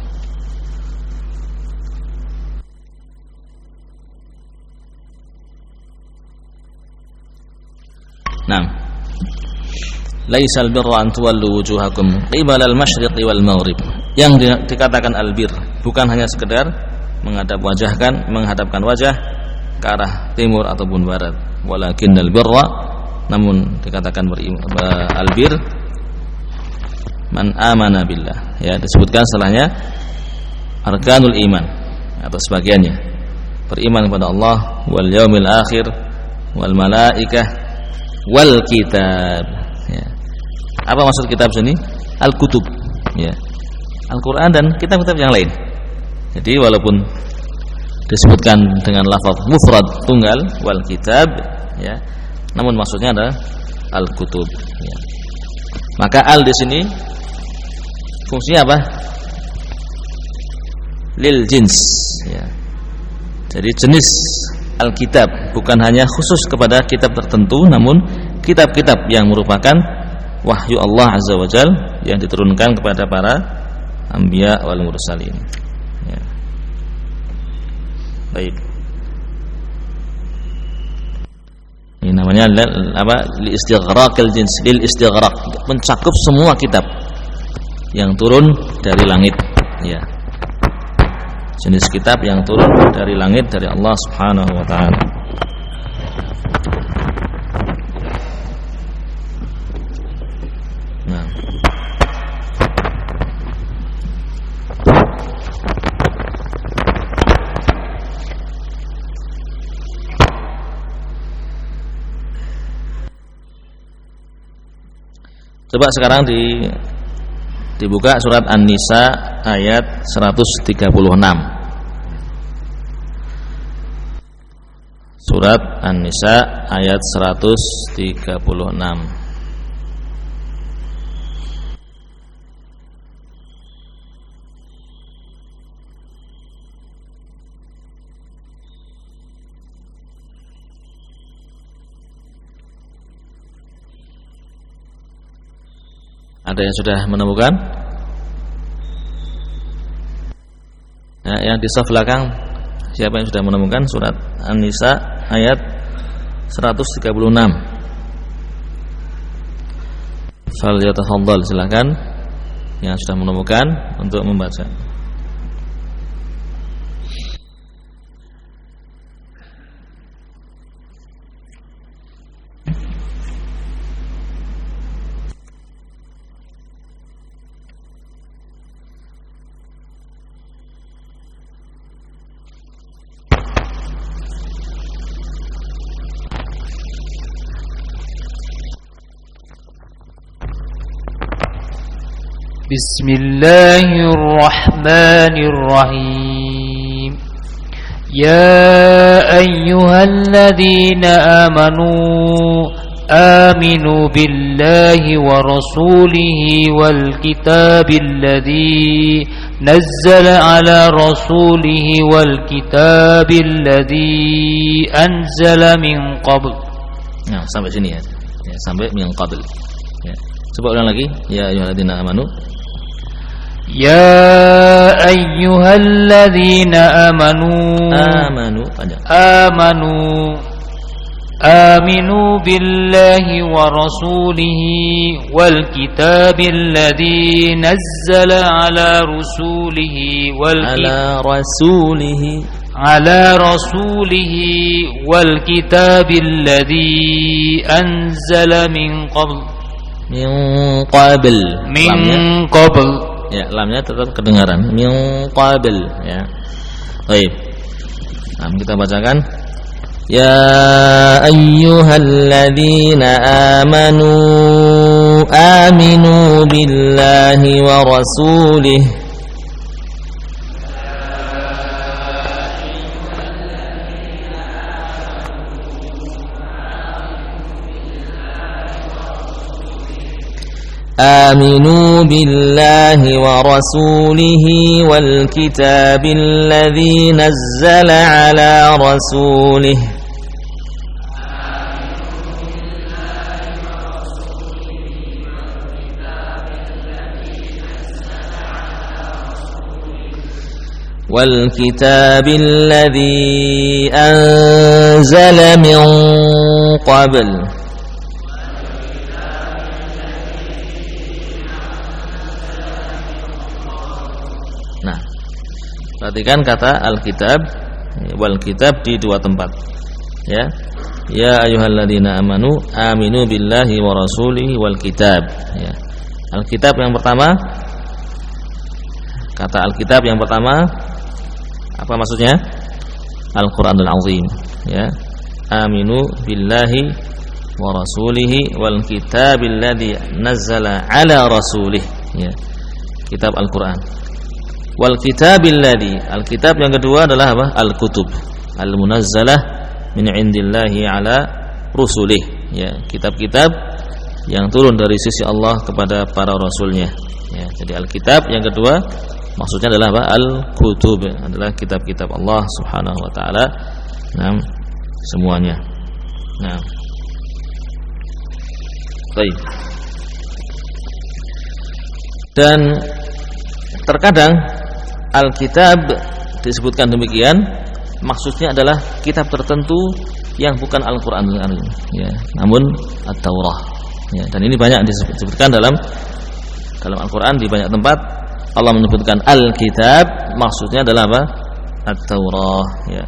Naam. Laisal birra an tuwallu wujuhakum qibala al-masyriqi wal maghrib. Yang dikatakan al-bir bukan hanya sekedar menghadapkan wajah ke arah timur ataupun barat. Walakinnal birra, namun dikatakan al-bir man amana billah, ya, disebutkan setelahnya arkanul iman atau sebagiannya, beriman kepada Allah wal yaumil akhir wal malaikah wal kitab, ya. Apa maksud kitab sini? Al-kutub, ya, Al-Quran dan kitab-kitab yang lain. Jadi walaupun disebutkan dengan lafaz mufrad tunggal wal kitab, ya, namun maksudnya adalah al-kutub, ya. Maka al di sini fungsinya apa? Lil jins, ya. Jadi jenis Alkitab bukan hanya khusus kepada kitab tertentu, namun kitab-kitab yang merupakan wahyu Allah Azza wa Jal yang diturunkan kepada para anbiya wal mursalin, ya. Baik. Ini namanya li istighraqil jins, lil istighraq, mencakup semua kitab yang turun dari langit, ya. Jenis kitab yang turun dari langit dari Allah Subhanahu wa taala. Nah. Coba sekarang dibuka surat An-Nisa ayat 136. Surat An-Nisa ayat 136. Ada yang sudah menemukan? Ya, yang di saf belakang, siapa yang sudah menemukan surat An-Nisa ayat 136? Falyatafaddal, silakan yang sudah menemukan untuk membaca. بسم الله الرحمن الرحيم يا أيها الذين آمنوا بالله ورسوله والكتاب الذي نزل على رسوله والكتاب الذي أنزل من قبل. Nah, sampai sini ya. Sampai min qabl. Ya. Coba ulang lagi. Ya ayyuhalladzina amanu. Ya ayyuhalladzina amanu panjang. Aminu billahi wa rasulihi wal kitabil ladzi nazzala ala rasulihi wal kitabil ladzi anzala min qabl. Ya, lamnya tetap kedengaran. Min qabl, ya. Baik. Nah, kita bacakan. Ya ayyuhalladzina aminu billahi wa rasulihi آمنوا بالله ورسوله والكتاب الذي نزل على رسوله والكتاب الذي أنزل من قبل. Nah, perhatikan kata Alkitab wal kitab di dua tempat. Ya. Ya ayyuhalladzina aminu billahi wa rasulihi wal kitab. Ya. Alkitab yang pertama, kata Alkitab yang pertama apa maksudnya? Al-Qur'anul Azim, ya. Aminu billahi wa rasulihi wal kitabil ladzi nazzala ala rasulih, ya. Kitab Al-Qur'an. Wal kitabil ladzi, Alkitab yang kedua adalah apa? Al-kutub al-munazzalah min indillahi ala rusulih, ya. Kitab-kitab yang turun dari sisi Allah kepada para rasulnya, ya. Jadi Alkitab yang kedua maksudnya adalah apa? Al-kutub, adalah kitab-kitab Allah Subhanahu wa taala. Nah, semuanya. Nah. Baik. Dan terkadang Alkitab disebutkan demikian, maksudnya adalah kitab tertentu yang bukan Al-Qur'anul Karim, ya, namun At-Taurah, ya. Dan ini banyak disebutkan dalam Al-Qur'an di banyak tempat. Allah menyebutkan Al-Kitab, maksudnya adalah apa? At-Taurah, ya.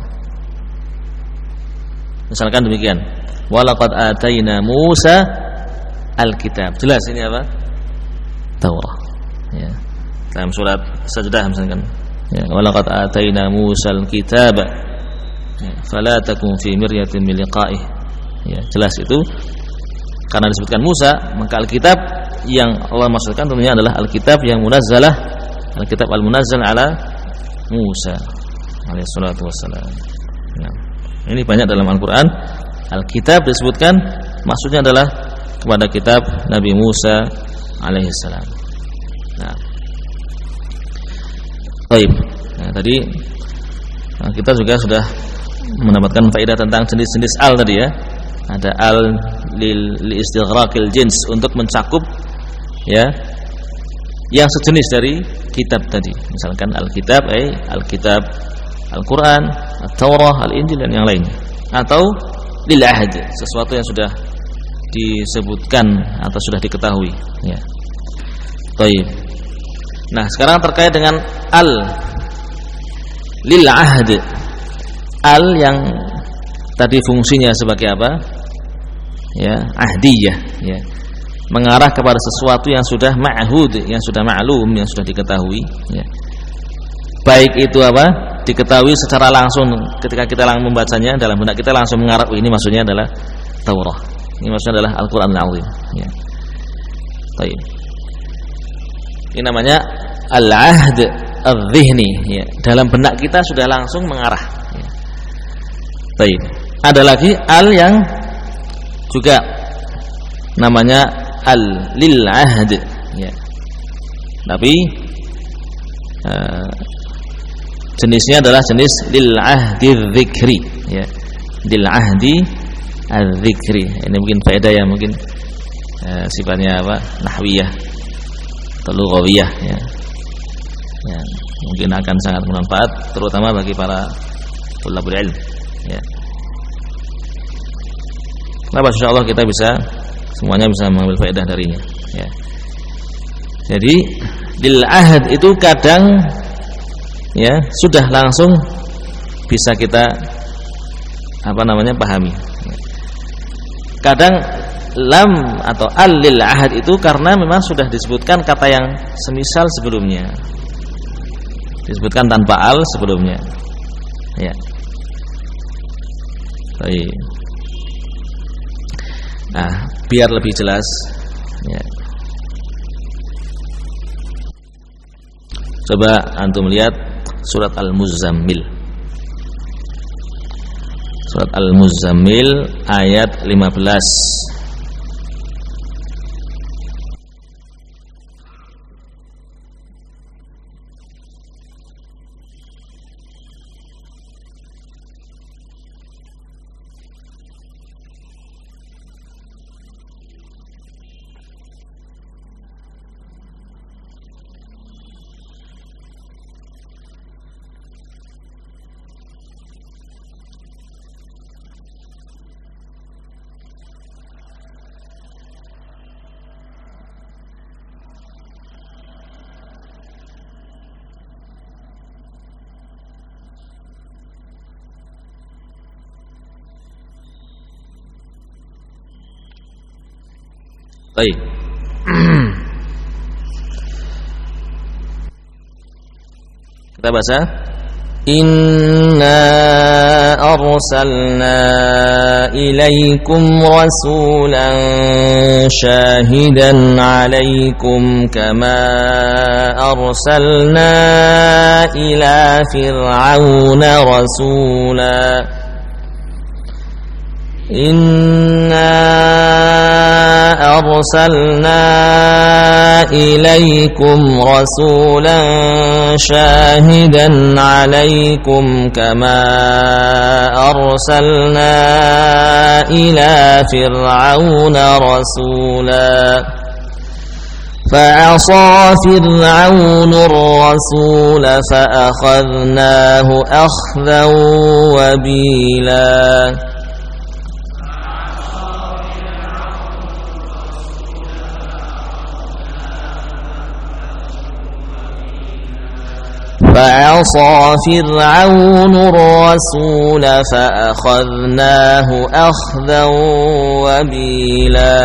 Misalkan demikian, walaqad ataina Musa Al-Kitab. Jelas ini apa? Taurah, ya. Dalam surat Sajdah misalkan, ya, walaqad ataina Musa Al-Kitab, ya, fala takun fi miryatin min liqa'ih. Ya, jelas itu karena disebutkan Musa, maka Alkitab yang Allah maksudkan tentunya adalah Alkitab yang munazzalah, Alkitab al-munazzal ala Musa alaihi salatu wassalam. Nah, ini banyak dalam Al-Qur'an Alkitab disebutkan maksudnya adalah kepada kitab Nabi Musa alaihi salam. Nah, baik. Nah, tadi kita juga sudah mendapatkan faedah tentang jenis-jenis al tadi ya. Ada al li istighraqil jins, untuk mencakup ya yang sejenis dari kitab tadi. Misalkan Alkitab Alkitab Al-Qur'an, At-Taurah, Al-Injil dan yang lainnya. Atau lil ahd, sesuatu yang sudah disebutkan atau sudah diketahui ya. Baik. Nah, sekarang terkait dengan al lil ahd. Al yang tadi fungsinya sebagai apa? Ya, ahdiyah ya. Mengarah kepada sesuatu yang sudah ma'hud, yang sudah ma'lum, yang sudah diketahui ya. Baik itu apa? Diketahui secara langsung ketika kita membacanya, dalam benak kita langsung mengarah, ini maksudnya adalah Taurah. Ini maksudnya adalah Al-Qur'an Al-Azim ya. Baik. Ini namanya al-ahd al-dhihni ya. Dalam benak kita sudah langsung mengarah ya. Baik. Ada lagi al yang juga namanya al-lil ahd ya. Tapi jenisnya adalah jenis lil ahdi dzikri ya. Lil ahdi al-dzikri. Ini mungkin faedah yang mungkin sifatnya apa? Nahwiyah atau lughawiyah ya. Ya, mungkin akan sangat bermanfaat terutama bagi para thalabul ilm ya. Kenapa insyaallah kita semuanya bisa mengambil faedah darinya ya. Jadi lil ahd itu kadang ya sudah langsung bisa kita pahami. Kadang lam atau al lil ahd itu karena memang sudah disebutkan kata yang semisal sebelumnya, disebutkan tanpa al sebelumnya ya. Baik. Nah, biar lebih jelas ya. Coba antum lihat surat Al-Muzammil. Surat Al-Muzammil ayat 15. Baik. Kita baca Inna arsalna ilaikum rasulan syahidan alaikum kama arsalna ila fir'auna rasula. Inna arsalna ilaikum rasulan syahidan alaikum kama arsalna ila fir'auna rasula. فعصى فرعون الرسول فأخذناه أخذا وبيلا. فعصى فرعون الرسول فأخذناه أخذا وبيلا.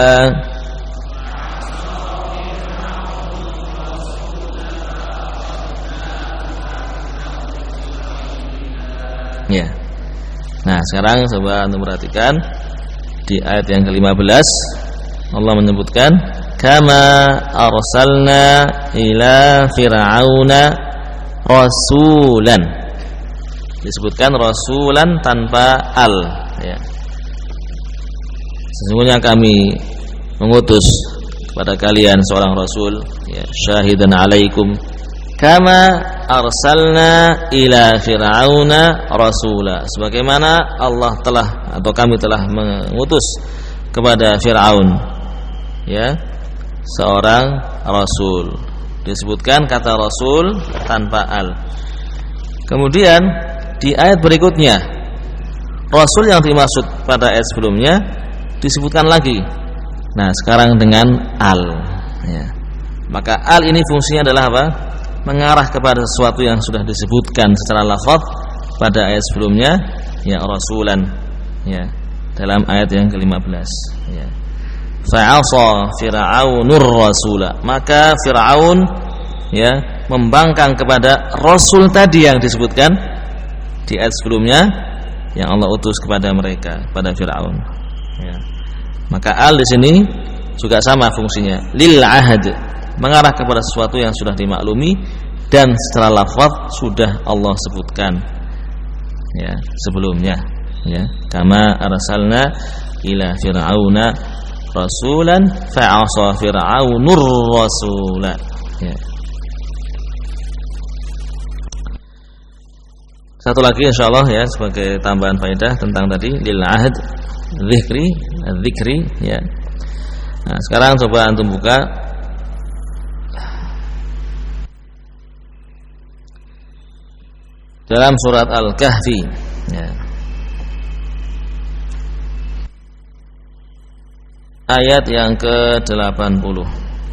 Ya. Nah, sekarang coba Anda perhatikan di ayat yang ke-15 Allah menyebutkan kama arsalna ila fir'auna rasulan. Disebutkan rasulan tanpa al, ya. Sesungguhnya kami mengutus kepada kalian seorang rasul, ya, syahidan alaikum kama arsalna ila fir'auna rasula, sebagaimana Allah telah atau kami telah mengutus kepada Fir'aun, ya, seorang rasul. Disebutkan kata rasul tanpa al. Kemudian di ayat berikutnya rasul yang dimaksud pada ayat sebelumnya disebutkan lagi. Nah, sekarang dengan al, ya. Maka al ini fungsinya adalah apa? Mengarah kepada sesuatu yang sudah disebutkan secara lafaz pada ayat sebelumnya, ya, rasulan, ya, dalam ayat yang ke-15, ya. Fa'asa fir'aunur rasula, maka Fir'aun, ya, membangkang kepada rasul tadi yang disebutkan di ayat sebelumnya yang Allah utus kepada mereka, pada Fir'aun, ya. Maka al di sini juga sama fungsinya, lil ahad, mengarah kepada sesuatu yang sudah dimaklumi dan secara lafaz sudah Allah sebutkan, ya, sebelumnya, ya, kama arsalna ila fir'auna rasulan fa'asa fir'aunur rasula, ya. Satu lagi insyaallah, ya, sebagai tambahan faedah tentang tadi lil ahad dzikri, ya. Nah, sekarang coba antum buka dalam surat Al-Kahfi, ya, ayat yang ke-80.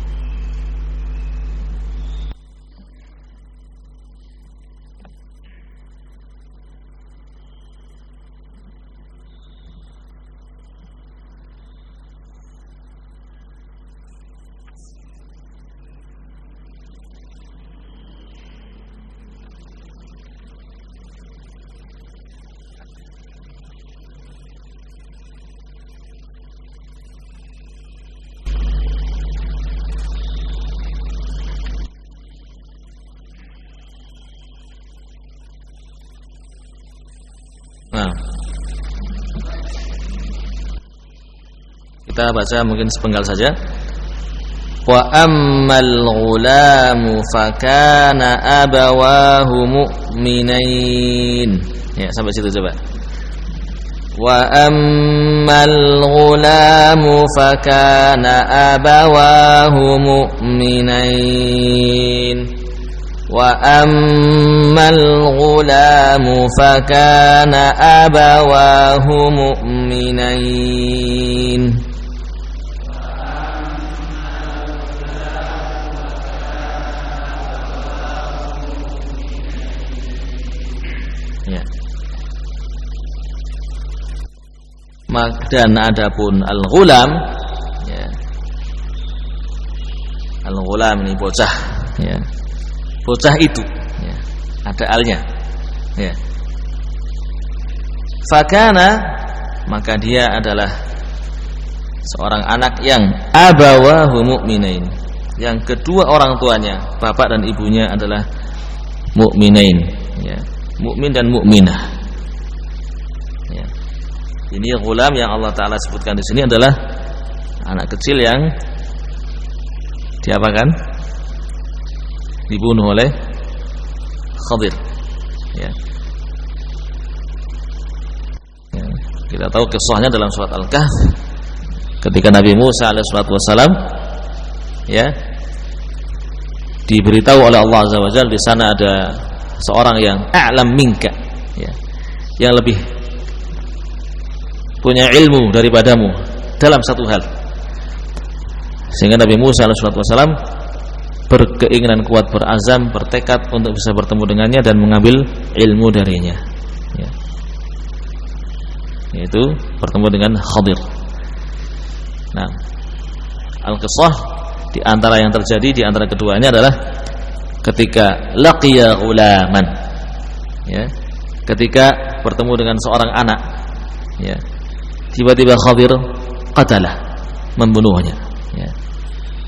Nah, kita baca mungkin sepenggal saja. Wa ammal ghulamu fakana abawahu mu'minain. Ya, sampai situ coba. Wa ammal ghulamu fakana abawahu mu'minain. Wa ammal ghulamu fakana abawahu mu'minain. Ya. Dan adapun al-ghulam, ya, al-ghulam ini bocah, ya, bocah itu, ya, ada alnya, ya. Fakana, maka dia adalah seorang anak yang abawahu mu'minain, yang kedua orang tuanya, bapak dan ibunya adalah mu'minain, ya, mukmin dan mukminah, ya. Ini ghulam yang Allah Ta'ala sebutkan di sini adalah anak kecil yang diapakan? Dibunuh oleh Khadir, ya. Ya, kita tahu kisahnya dalam surat Al-Kahf ketika Nabi Musa alaihissalam, ya, diberitahu oleh Allah Azza wa Jalla di sana ada seorang yang a'lam minka, ya, yang lebih punya ilmu daripadamu dalam satu hal, sehingga Nabi Musa alaihissalam berkeinginan kuat, berazam, bertekad untuk bisa bertemu dengannya dan mengambil ilmu darinya, ya, yaitu bertemu dengan Khadir. Nah, al-qisah di antara yang terjadi di antara keduanya adalah ketika laqiya ghulaman, ya, ketika bertemu dengan seorang anak, ya, tiba-tiba Khadir qatalah, membunuhnya, ya.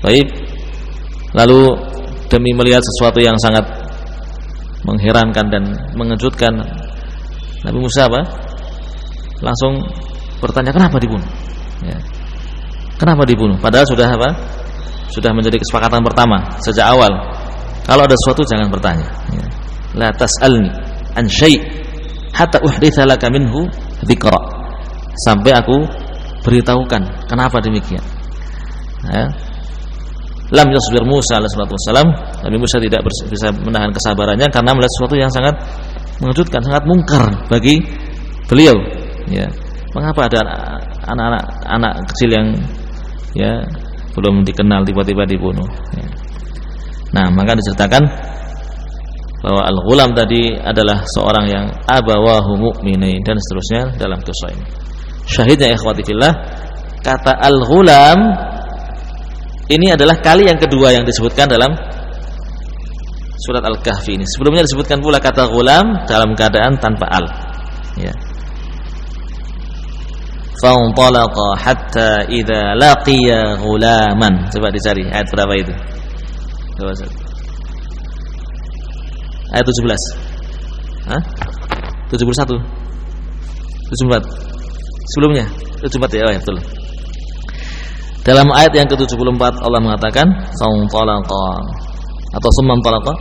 Baik. Lalu demi melihat sesuatu yang sangat mengherankan dan mengejutkan, Nabi Musa apa? Langsung bertanya, kenapa dibunuh? Ya. Kenapa dibunuh? Padahal sudah apa? Sudah menjadi kesepakatan pertama sejak awal. Kalau ada sesuatu jangan bertanya. Ya. La tas'alni an syai' hatta uhditsa laka minhu dzikra. Sampai aku beritahukan kenapa demikian. Ya. Lam yasbir Musa alaihi wasallam. Nabi Musa tidak bisa menahan kesabarannya karena melihat sesuatu yang sangat mengejutkan, sangat mungkar bagi beliau. Ya. Mengapa ada anak kecil yang ya belum dikenal tiba-tiba dibunuh? Ya. Nah, maka diceritakan bahwa al-ghulam tadi adalah seorang yang abawahu mu'minain dan seterusnya dalam kisah ini. Syahidnya ikhwati fillah, kata al-ghulam ini adalah kali yang kedua yang disebutkan dalam surat Al-Kahfi ini. Sebelumnya disebutkan pula kata ghulam dalam keadaan tanpa al. Ya. Fa'untalaqa hatta idza laqiya ghulaman. Coba dicari ayat berapa itu? Coba cari. Ayat 17. Hah? 71. 74. Sebelumnya 74 ya, betul. Dalam ayat yang ke-74 Allah mengatakan fa'untalaqa atau sumantalaqa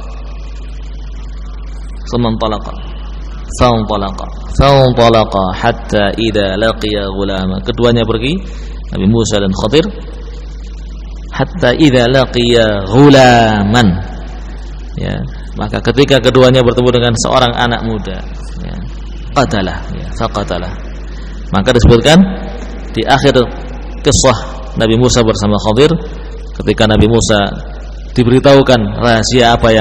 fa'untalaqa hatta idza laqiya ghulama. Keduanya pergi, Nabi Musa dan Khadir, hatta idza laqiya ghulaman. Ya, maka ketika keduanya bertemu dengan seorang anak muda, ya, qatalah, ya, faqatalah. Maka disebutkan di akhir kisah Nabi Musa bersama Khadir, ketika Nabi Musa diberitahukan rahasia apa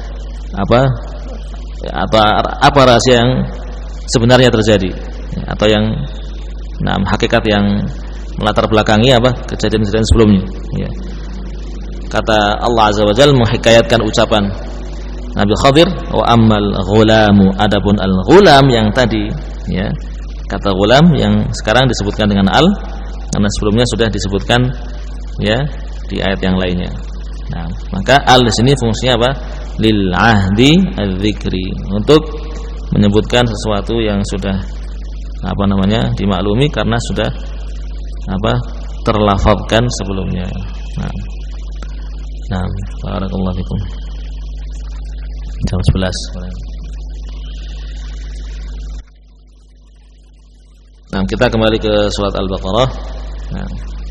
rahasia yang sebenarnya terjadi, atau yang hakikat yang melatar belakangi kejadian-kejadian sebelumnya. Ya. Kata Allah Azza wa Jalla menghikayatkan ucapan Nabi Khadir, wa ammal ghulamu, adapun al-ghulam yang tadi, ya, kata ghulam yang sekarang disebutkan dengan al, karena sebelumnya sudah disebutkan ya di ayat yang lainnya. Nah, maka al di sini fungsinya apa? Lil ahdi adz-dzikri, untuk menyebutkan sesuatu yang sudah dimaklumi karena sudah terlafazkan sebelumnya. Nah, barakallahu fikum. Jam 11. Nah, kita kembali ke surat Al-Baqarah. Nah.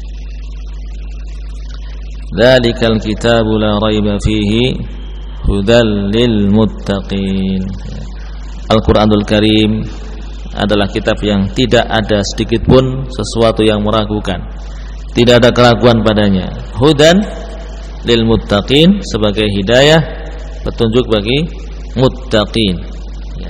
Dzalikal kitabu la raiba fihi hudal lil muttaqin. Al-Qur'anul Karim adalah kitab yang tidak ada sedikit pun sesuatu yang meragukan. Tidak ada keraguan padanya. Hudan lil muttaqin, sebagai hidayah, petunjuk bagi muttaqin. Ya.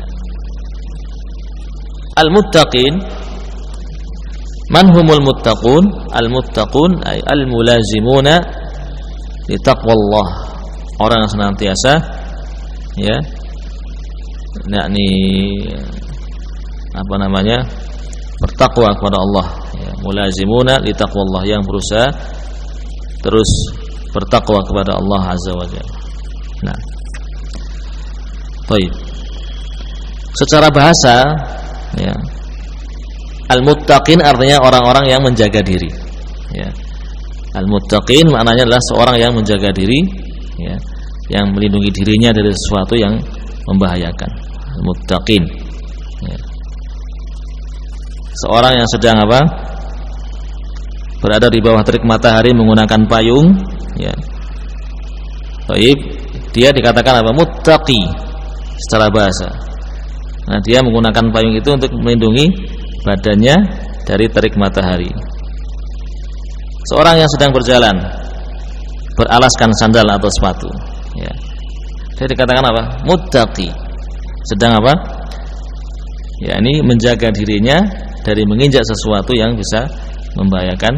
Al-muttaqin, man humul muttaqun? Al-muttaqun ay al-mulazimuna li taqwallah, orang yang senantiasa ya yakni bertakwa kepada Allah, ya, mulazimuna li taqwallah, yang berusaha terus bertakwa kepada Allah Azza wa Jalla. Nah, baik. Secara bahasa, ya, al-muttaqin artinya orang-orang yang menjaga diri. Ya. Al-muttaqin maknanya adalah seorang yang menjaga diri, ya, yang melindungi dirinya dari sesuatu yang membahayakan. Al-muttaqin. Ya. Seorang yang sedang berada di bawah terik matahari menggunakan payung, ya. Baik, dia dikatakan muttaqi secara bahasa. Nah, dia menggunakan payung itu untuk melindungi badannya dari terik matahari. Seorang yang sedang berjalan beralaskan sandal atau sepatu, ya, dia dikatakan muttaqi, sedang ya, ini menjaga dirinya dari menginjak sesuatu yang bisa membahayakan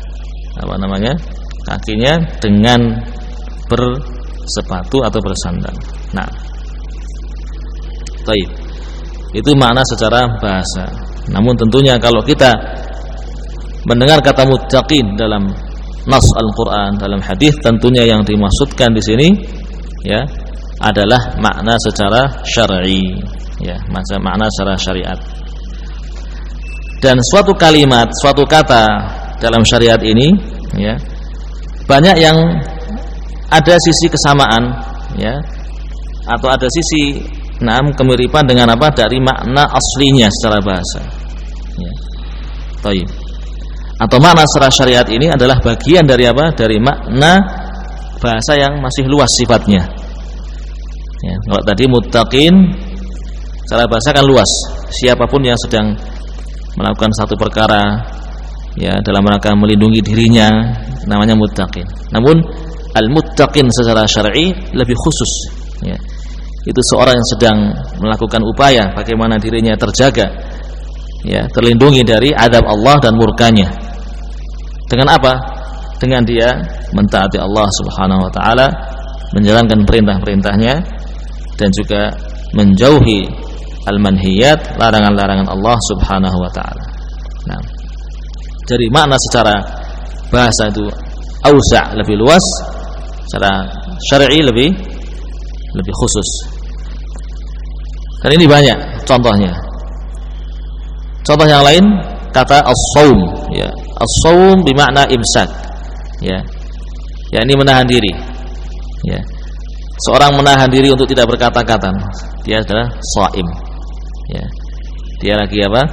kakinya dengan bersepatu atau bersandal. Nah, baik, itu makna secara bahasa. Namun tentunya kalau kita mendengar kata muttaqin dalam nas Al-Qur'an, dalam hadis, tentunya yang dimaksudkan di sini ya adalah makna secara syar'i, ya, makna secara syariat. Dan suatu kalimat, suatu kata dalam syariat ini ya banyak yang ada sisi kesamaan ya, atau ada sisi kemiripan dengan apa dari makna aslinya secara bahasa ya. Baik. Atau makna secara syariat ini adalah bagian dari apa? Dari makna bahasa yang masih luas sifatnya ya. Kalau tadi muttaqin secara bahasa kan luas, siapapun yang sedang melakukan satu perkara ya dalam rangka melindungi dirinya namanya muttaqin. Namun al-muttaqin secara syar'i lebih khusus ya. Itu seorang yang sedang melakukan upaya bagaimana dirinya terjaga ya, terlindungi dari azab Allah dan murkanya. Dengan apa? Dengan dia mentaati Allah Subhanahu wa taala, menjalankan perintah-perintahnya dan juga menjauhi al-manhiyat, larangan-larangan Allah Subhanahu wa taala. Nah, dari makna secara bahasa itu ausa', lebih luas, secara syar'i lebih khusus. Dan ini banyak contohnya. Contoh yang lain kata as-shaum ya. As-shaum bermakna imsak ya. Ya, ini menahan diri. Ya. Seorang menahan diri untuk tidak berkata-kata, dia adalah shaim. Ya. Dia lagi apa?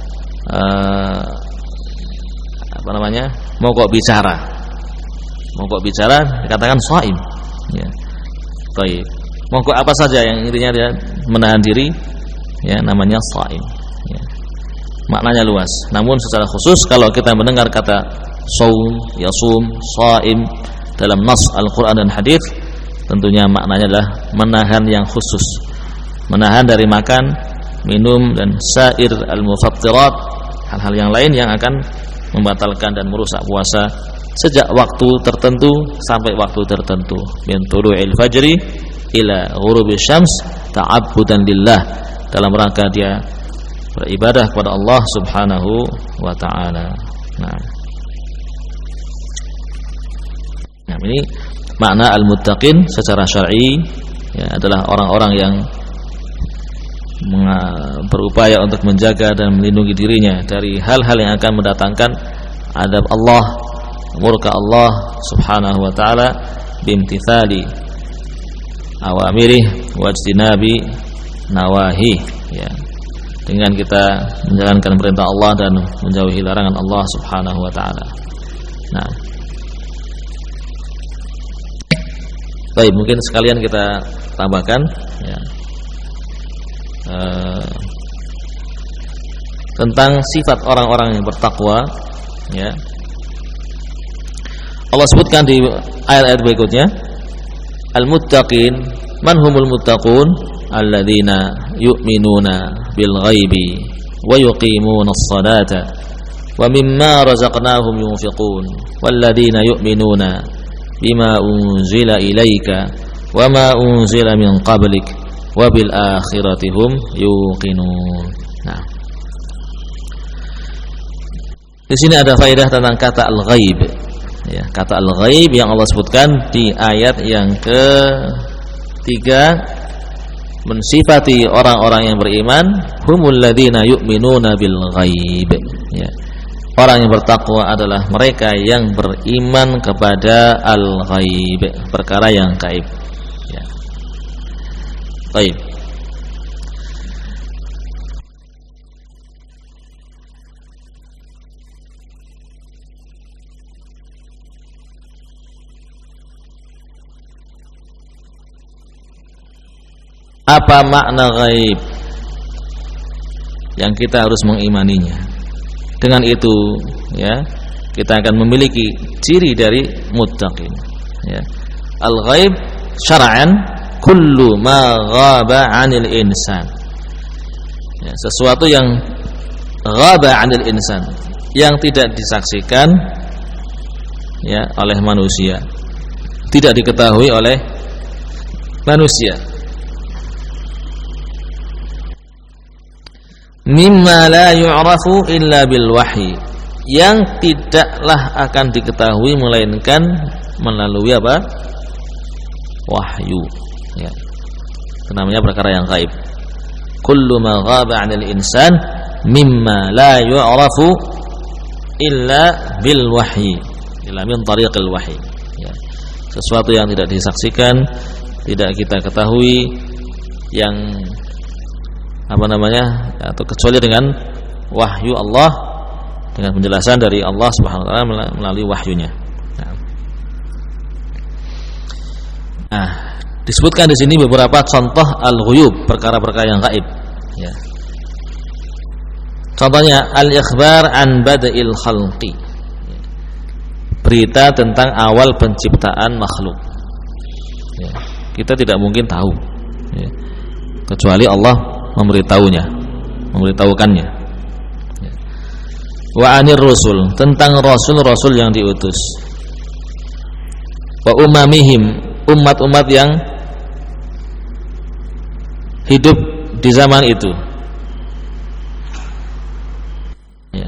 Mogok bicara. Mogok bicara dikatakan shaim. Ya. Baik. Mogok apa saja yang intinya dia menahan diri ya namanya shaim. Ya. Maknanya luas. Namun secara khusus kalau kita mendengar kata shaum, yasum, shaim dalam nas Al-Qur'an dan hadis, tentunya maknanya adalah menahan yang khusus. Menahan dari makan, minum dan sair al-mufattirat, hal-hal yang lain yang akan membatalkan dan merusak puasa sejak waktu tertentu sampai waktu tertentu, min tulu'il fajri ila ghurubi syams ta'abbudan lillah, dalam rangka dia beribadah kepada Allah Subhanahu wa taala. Nah, ini makna al-muttaqin secara syar'i ya, adalah orang-orang yang berupaya untuk menjaga dan melindungi dirinya dari hal-hal yang akan mendatangkan adab Allah, murka Allah Subhanahu wa taala, bimtithali awamirih wajtinabi nawahi ya, dengan kita menjalankan perintah Allah dan menjauhi larangan Allah Subhanahu wa taala. Nah, baik, mungkin sekalian kita tambahkan ya, tentang sifat orang-orang yang bertakwa ya. Allah sebutkan di ayat-ayat berikutnya, al-muttaqin, man humul muttaqun, alladzina yu'minuna bil ghaibi wa yuqimuna as-salata wa mimma razaqnahum yunfiqun walladzina yu'minuna bima unzila ilaika wa ma unzila min qablik wa bil akhirati hum yuqinun. Nah, di sini ada faedah tentang kata al-ghaib ya, kata al-ghaib yang Allah sebutkan di ayat yang ketiga, mensifati orang-orang yang beriman, humul ladzina yu'minuna bil ghaib ya. Orang yang bertakwa adalah mereka yang beriman kepada al-ghaib, perkara yang gaib ya. Baik. Apa makna ghaib yang kita harus mengimaninya? Dengan itu ya, kita akan memiliki ciri dari muttaqin ya. Al-ghaib syar'an kullu ma ghaba 'anil insan ya, sesuatu yang ghaba 'anil insan, yang tidak disaksikan ya oleh manusia, tidak diketahui oleh manusia. Mimma la yu'rafu illa bil wahyi, yang tidaklah akan diketahui melainkan melalui apa? Wahyu, ya. Itu namanya perkara yang gaib. Kullu ma ghaba 'anil insan mimma la yu'rafu illa bil wahyi, illa min tariqil wahyi, ya. Sesuatu yang tidak disaksikan, tidak kita ketahui, yang apa namanya, atau kecuali dengan wahyu Allah, dengan penjelasan dari Allah Subhanahu wa taala melalui wahyunya. Nah, disebutkan di sini beberapa contoh al-ghuyub, perkara-perkara yang gaib, ya. Contohnya al-ikhbar an bada'il khalqi, berita tentang awal penciptaan makhluk, ya. Kita tidak mungkin tahu, ya, kecuali Allah memberitahukannya, ya. Wa anir rusul, tentang rasul-rasul yang diutus. Wa umamihim, umat-umat yang hidup di zaman itu, ya.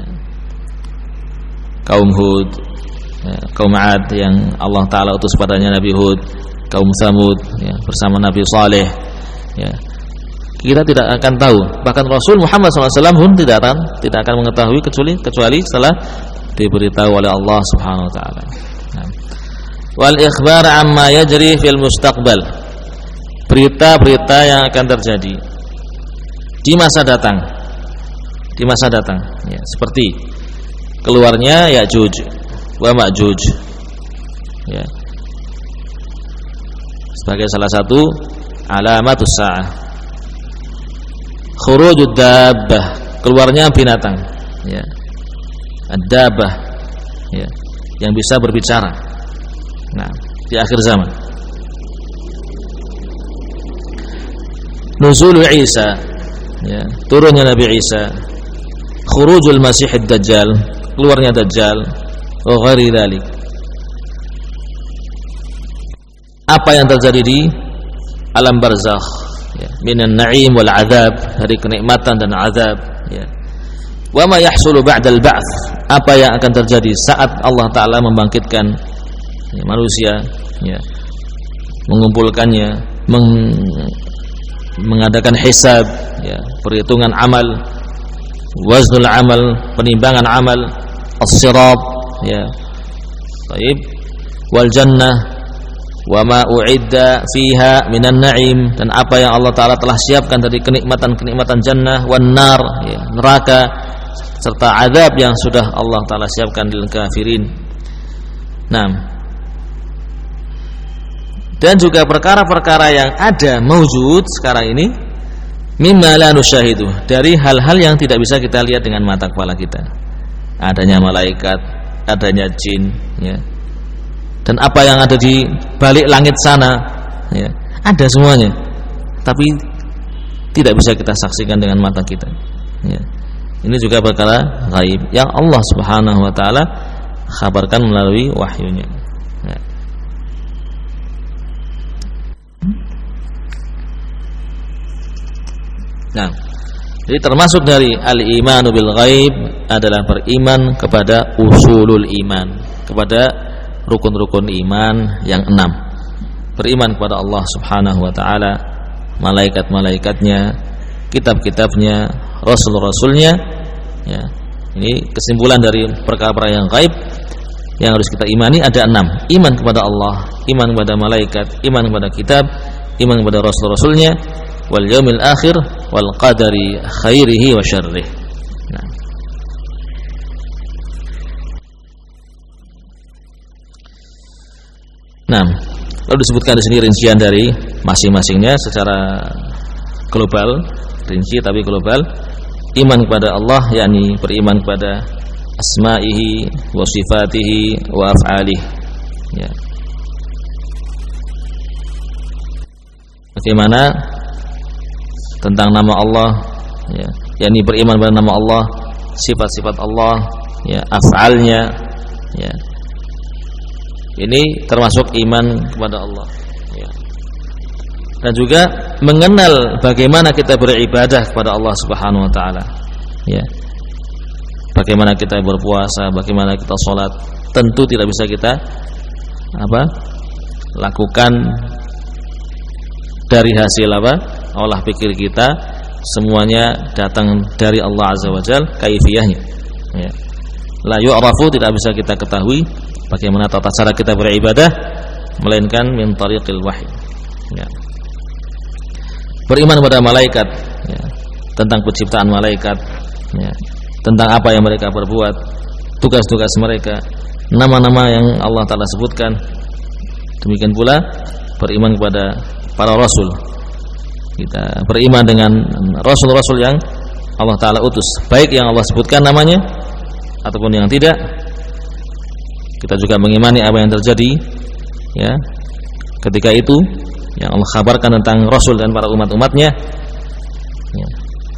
Kaum Hud, ya, kaum Ad yang Allah Ta'ala utus padanya Nabi Hud, kaum Samud, ya, bersama Nabi Saleh, ya. Kita tidak akan tahu, bahkan Rasul Muhammad SAW pun tidak akan mengetahui kecuali setelah diberitahu oleh Allah Subhanahu Wa Ta'ala. Wal ikhbar amma yajri fil mustaqbal, berita-berita yang akan terjadi di masa datang, ya, seperti keluarnya Ya'juj wa Ma'juj, ya, sebagai salah satu alamatus sa'ah. Khurujud dabbah, keluarnya binatang, ya, ad-dabbah, ya, yang bisa berbicara. Nah, di akhir zaman. Nuzul Isa, ya, turunnya Nabi Isa. Khurujul Masih ad-Dajjal, keluarnya Dajjal, wa ghairi dzalik. Apa yang terjadi di alam barzakh, ya, minan na'im wal 'adzab, dari kenikmatan dan azab, ya. Wa ma yahsulu ba'dal ba'ts, apa yang akan terjadi saat Allah Ta'ala membangkitkan, ya, manusia, ya, mengumpulkannya, mengadakan hisab, ya, perhitungan amal, waznul amal, penimbangan amal, as-sirat, ya. Baik, wal jannah wa ma u'idda fiha minan na'im, dan apa yang Allah Ta'ala telah siapkan dari kenikmatan-kenikmatan jannah, wan nar, ya, neraka, serta azab yang sudah Allah Ta'ala siapkan lil kafirin. Nah, dan juga perkara-perkara yang ada maujud sekarang ini mimma la nusyahidu, dari hal-hal yang tidak bisa kita lihat dengan mata kepala kita. Adanya malaikat, adanya jin, ya, dan apa yang ada di balik langit sana, ya, ada semuanya, tapi tidak bisa kita saksikan dengan mata kita, ya. Ini juga perkara gaib yang Allah Subhanahu wa taala kabarkan melalui wahyunya, ya. Nah, jadi termasuk dari al-imanu bil ghaib adalah beriman kepada usulul iman, kepada rukun-rukun iman yang 6. Beriman kepada Allah Subhanahu wa taala, malaikat-malaikatnya, kitab-kitabnya, rasul-rasulnya, ya. Ini kesimpulan dari perkara-perkara yang gaib yang harus kita imani ada 6. Iman kepada Allah, iman kepada malaikat, iman kepada kitab, iman kepada rasul-rasulnya, wal yaumil akhir, wal qadari khairihi wa syarrih. Nah, lalu disebutkan di sini rincian dari masing-masingnya secara global, rinci tapi global. Iman kepada Allah, yakni beriman kepada asma'ihi wa sifatihi wa af'alih, ya. Bagaimana tentang nama Allah, ya, yakni beriman pada nama Allah, sifat-sifat Allah, ya, af'alnya, ya. Ini termasuk iman kepada Allah, ya. Dan juga mengenal bagaimana kita beribadah kepada Allah Subhanahu wa taala, ya. bagaimana kita berpuasa, bagaimana kita sholat, tentu tidak bisa kita lakukan dari hasil olah pikir kita. Semuanya datang dari Allah Azza wa Jalla, kaifiyahnya ya. La yu'rafu, tidak bisa kita ketahui bagaimana tata cara kita beribadah melainkan min tariqil wahyi ya. Beriman kepada malaikat ya, tentang penciptaan malaikat ya, tentang apa yang mereka berbuat, tugas-tugas mereka, nama-nama yang Allah Ta'ala sebutkan. Demikian pula beriman kepada para rasul. Kita beriman dengan rasul-rasul yang Allah Ta'ala utus, baik yang Allah sebutkan namanya ataupun yang tidak. Kita juga mengimani apa yang terjadi ya ketika itu, yang Allah kabarkan tentang rasul dan para umat-umatnya ya.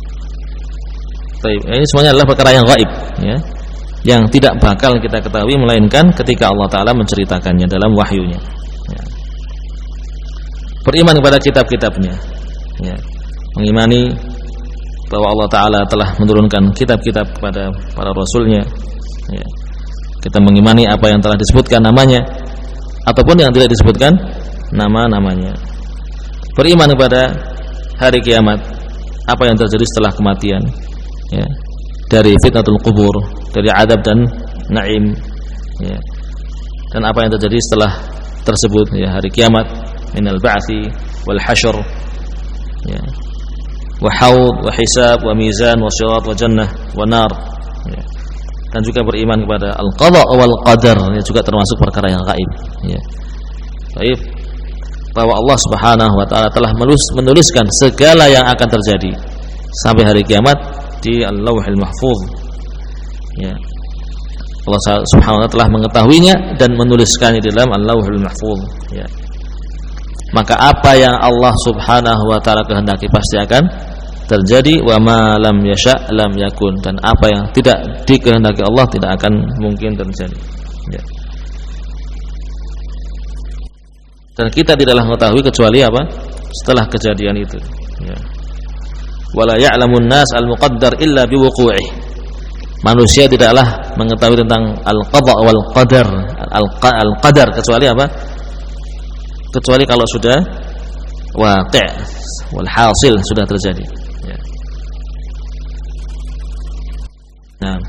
Ini semuanya adalah perkara yang gaib ya, yang tidak bakal kita ketahui melainkan ketika Allah Ta'ala menceritakannya dalam wahyunya ya. Beriman kepada kitab-kitabnya ya, mengimani bahwa Allah Ta'ala telah menurunkan kitab-kitab kepada para rasulnya ya. Kita mengimani apa yang telah disebutkan namanya ataupun yang tidak disebutkan nama-namanya. Beriman kepada hari kiamat, apa yang terjadi setelah kematian ya, dari fitnatul qubur, dari adab dan naim ya, dan apa yang terjadi setelah tersebut ya, hari kiamat, minal ba'thi wal hasyr ya, wa haud wa hisab wa mizan wa sirat wa jannah wa nar ya. Dan juga beriman kepada al-qadha wal qadar ya, juga termasuk perkara yang gaib ya. Baik, bahwa Allah Subhanahu wa taala telah menuliskan segala yang akan terjadi sampai hari kiamat di Al-Lauhul Mahfuz ya. Allah Subhanahu wa taala telah mengetahuinya dan menuliskannya di dalam Al-Lauhul Mahfuz ya. Maka apa yang Allah Subhanahu wa taala kehendaki pasti akan terjadi, wa ma lam yasha' lam yakun, dan apa yang tidak dikehendaki Allah tidak akan mungkin terjadi ya. Dan kita tidaklah mengetahui kecuali apa? Setelah kejadian itu ya. Wala ya'lamun nas al-muqaddar illa biwuqu'ih. Manusia tidaklah mengetahui tentang al-qadha wal qadar, al-qadar kecuali apa? Kecuali kalau sudah waqi' wal hasil, sudah terjadi ya. Nah,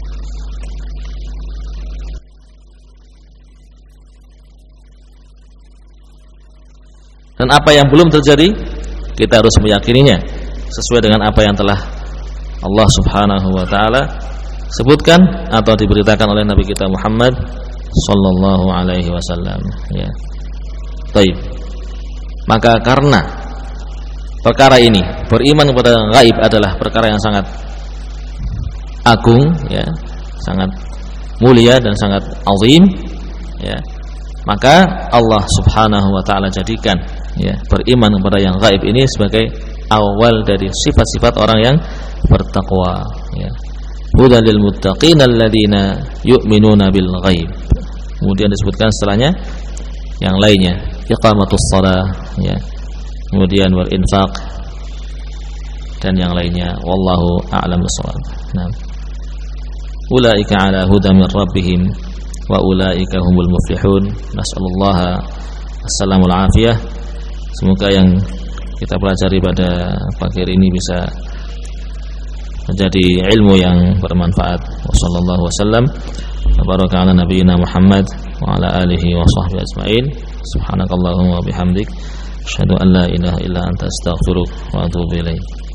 dan apa yang belum terjadi kita harus meyakininya sesuai dengan apa yang telah Allah Subhanahu wa taala sebutkan atau diberitakan oleh Nabi kita Muhammad sallallahu alaihi wasallam ya. Baik. Maka karena perkara ini, beriman kepada gaib adalah perkara yang sangat agung ya, sangat mulia dan sangat azim ya. Maka Allah Subhanahu wa taala jadikan ya, beriman kepada yang gaib ini sebagai awal dari sifat-sifat orang yang bertakwa ya. Hudal lil muttaqin alladzina yu'minuna bil ghaib. Kemudian disebutkan setelahnya yang lainnya, iqamatus shalah ya, kemudian wal infaq dan yang lainnya. Wallahu a'lam bishawab. Nah, ulaika ala hudan min rabbihim wa ulaika humul muflihun. Nas'alullaha assalamul afiyah. Semoga yang kita pelajari pada pagi ini bisa menjadi ilmu yang bermanfaat. Wassallallahu wasallam wa baraka ala nabiyyina Muhammad wa ala alihi wa sahbihi ajma'in. Subhanakallahumma wa bihamdik, asyhadu an la ilaha illa anta, astaghfiruka wa atubu ilaik.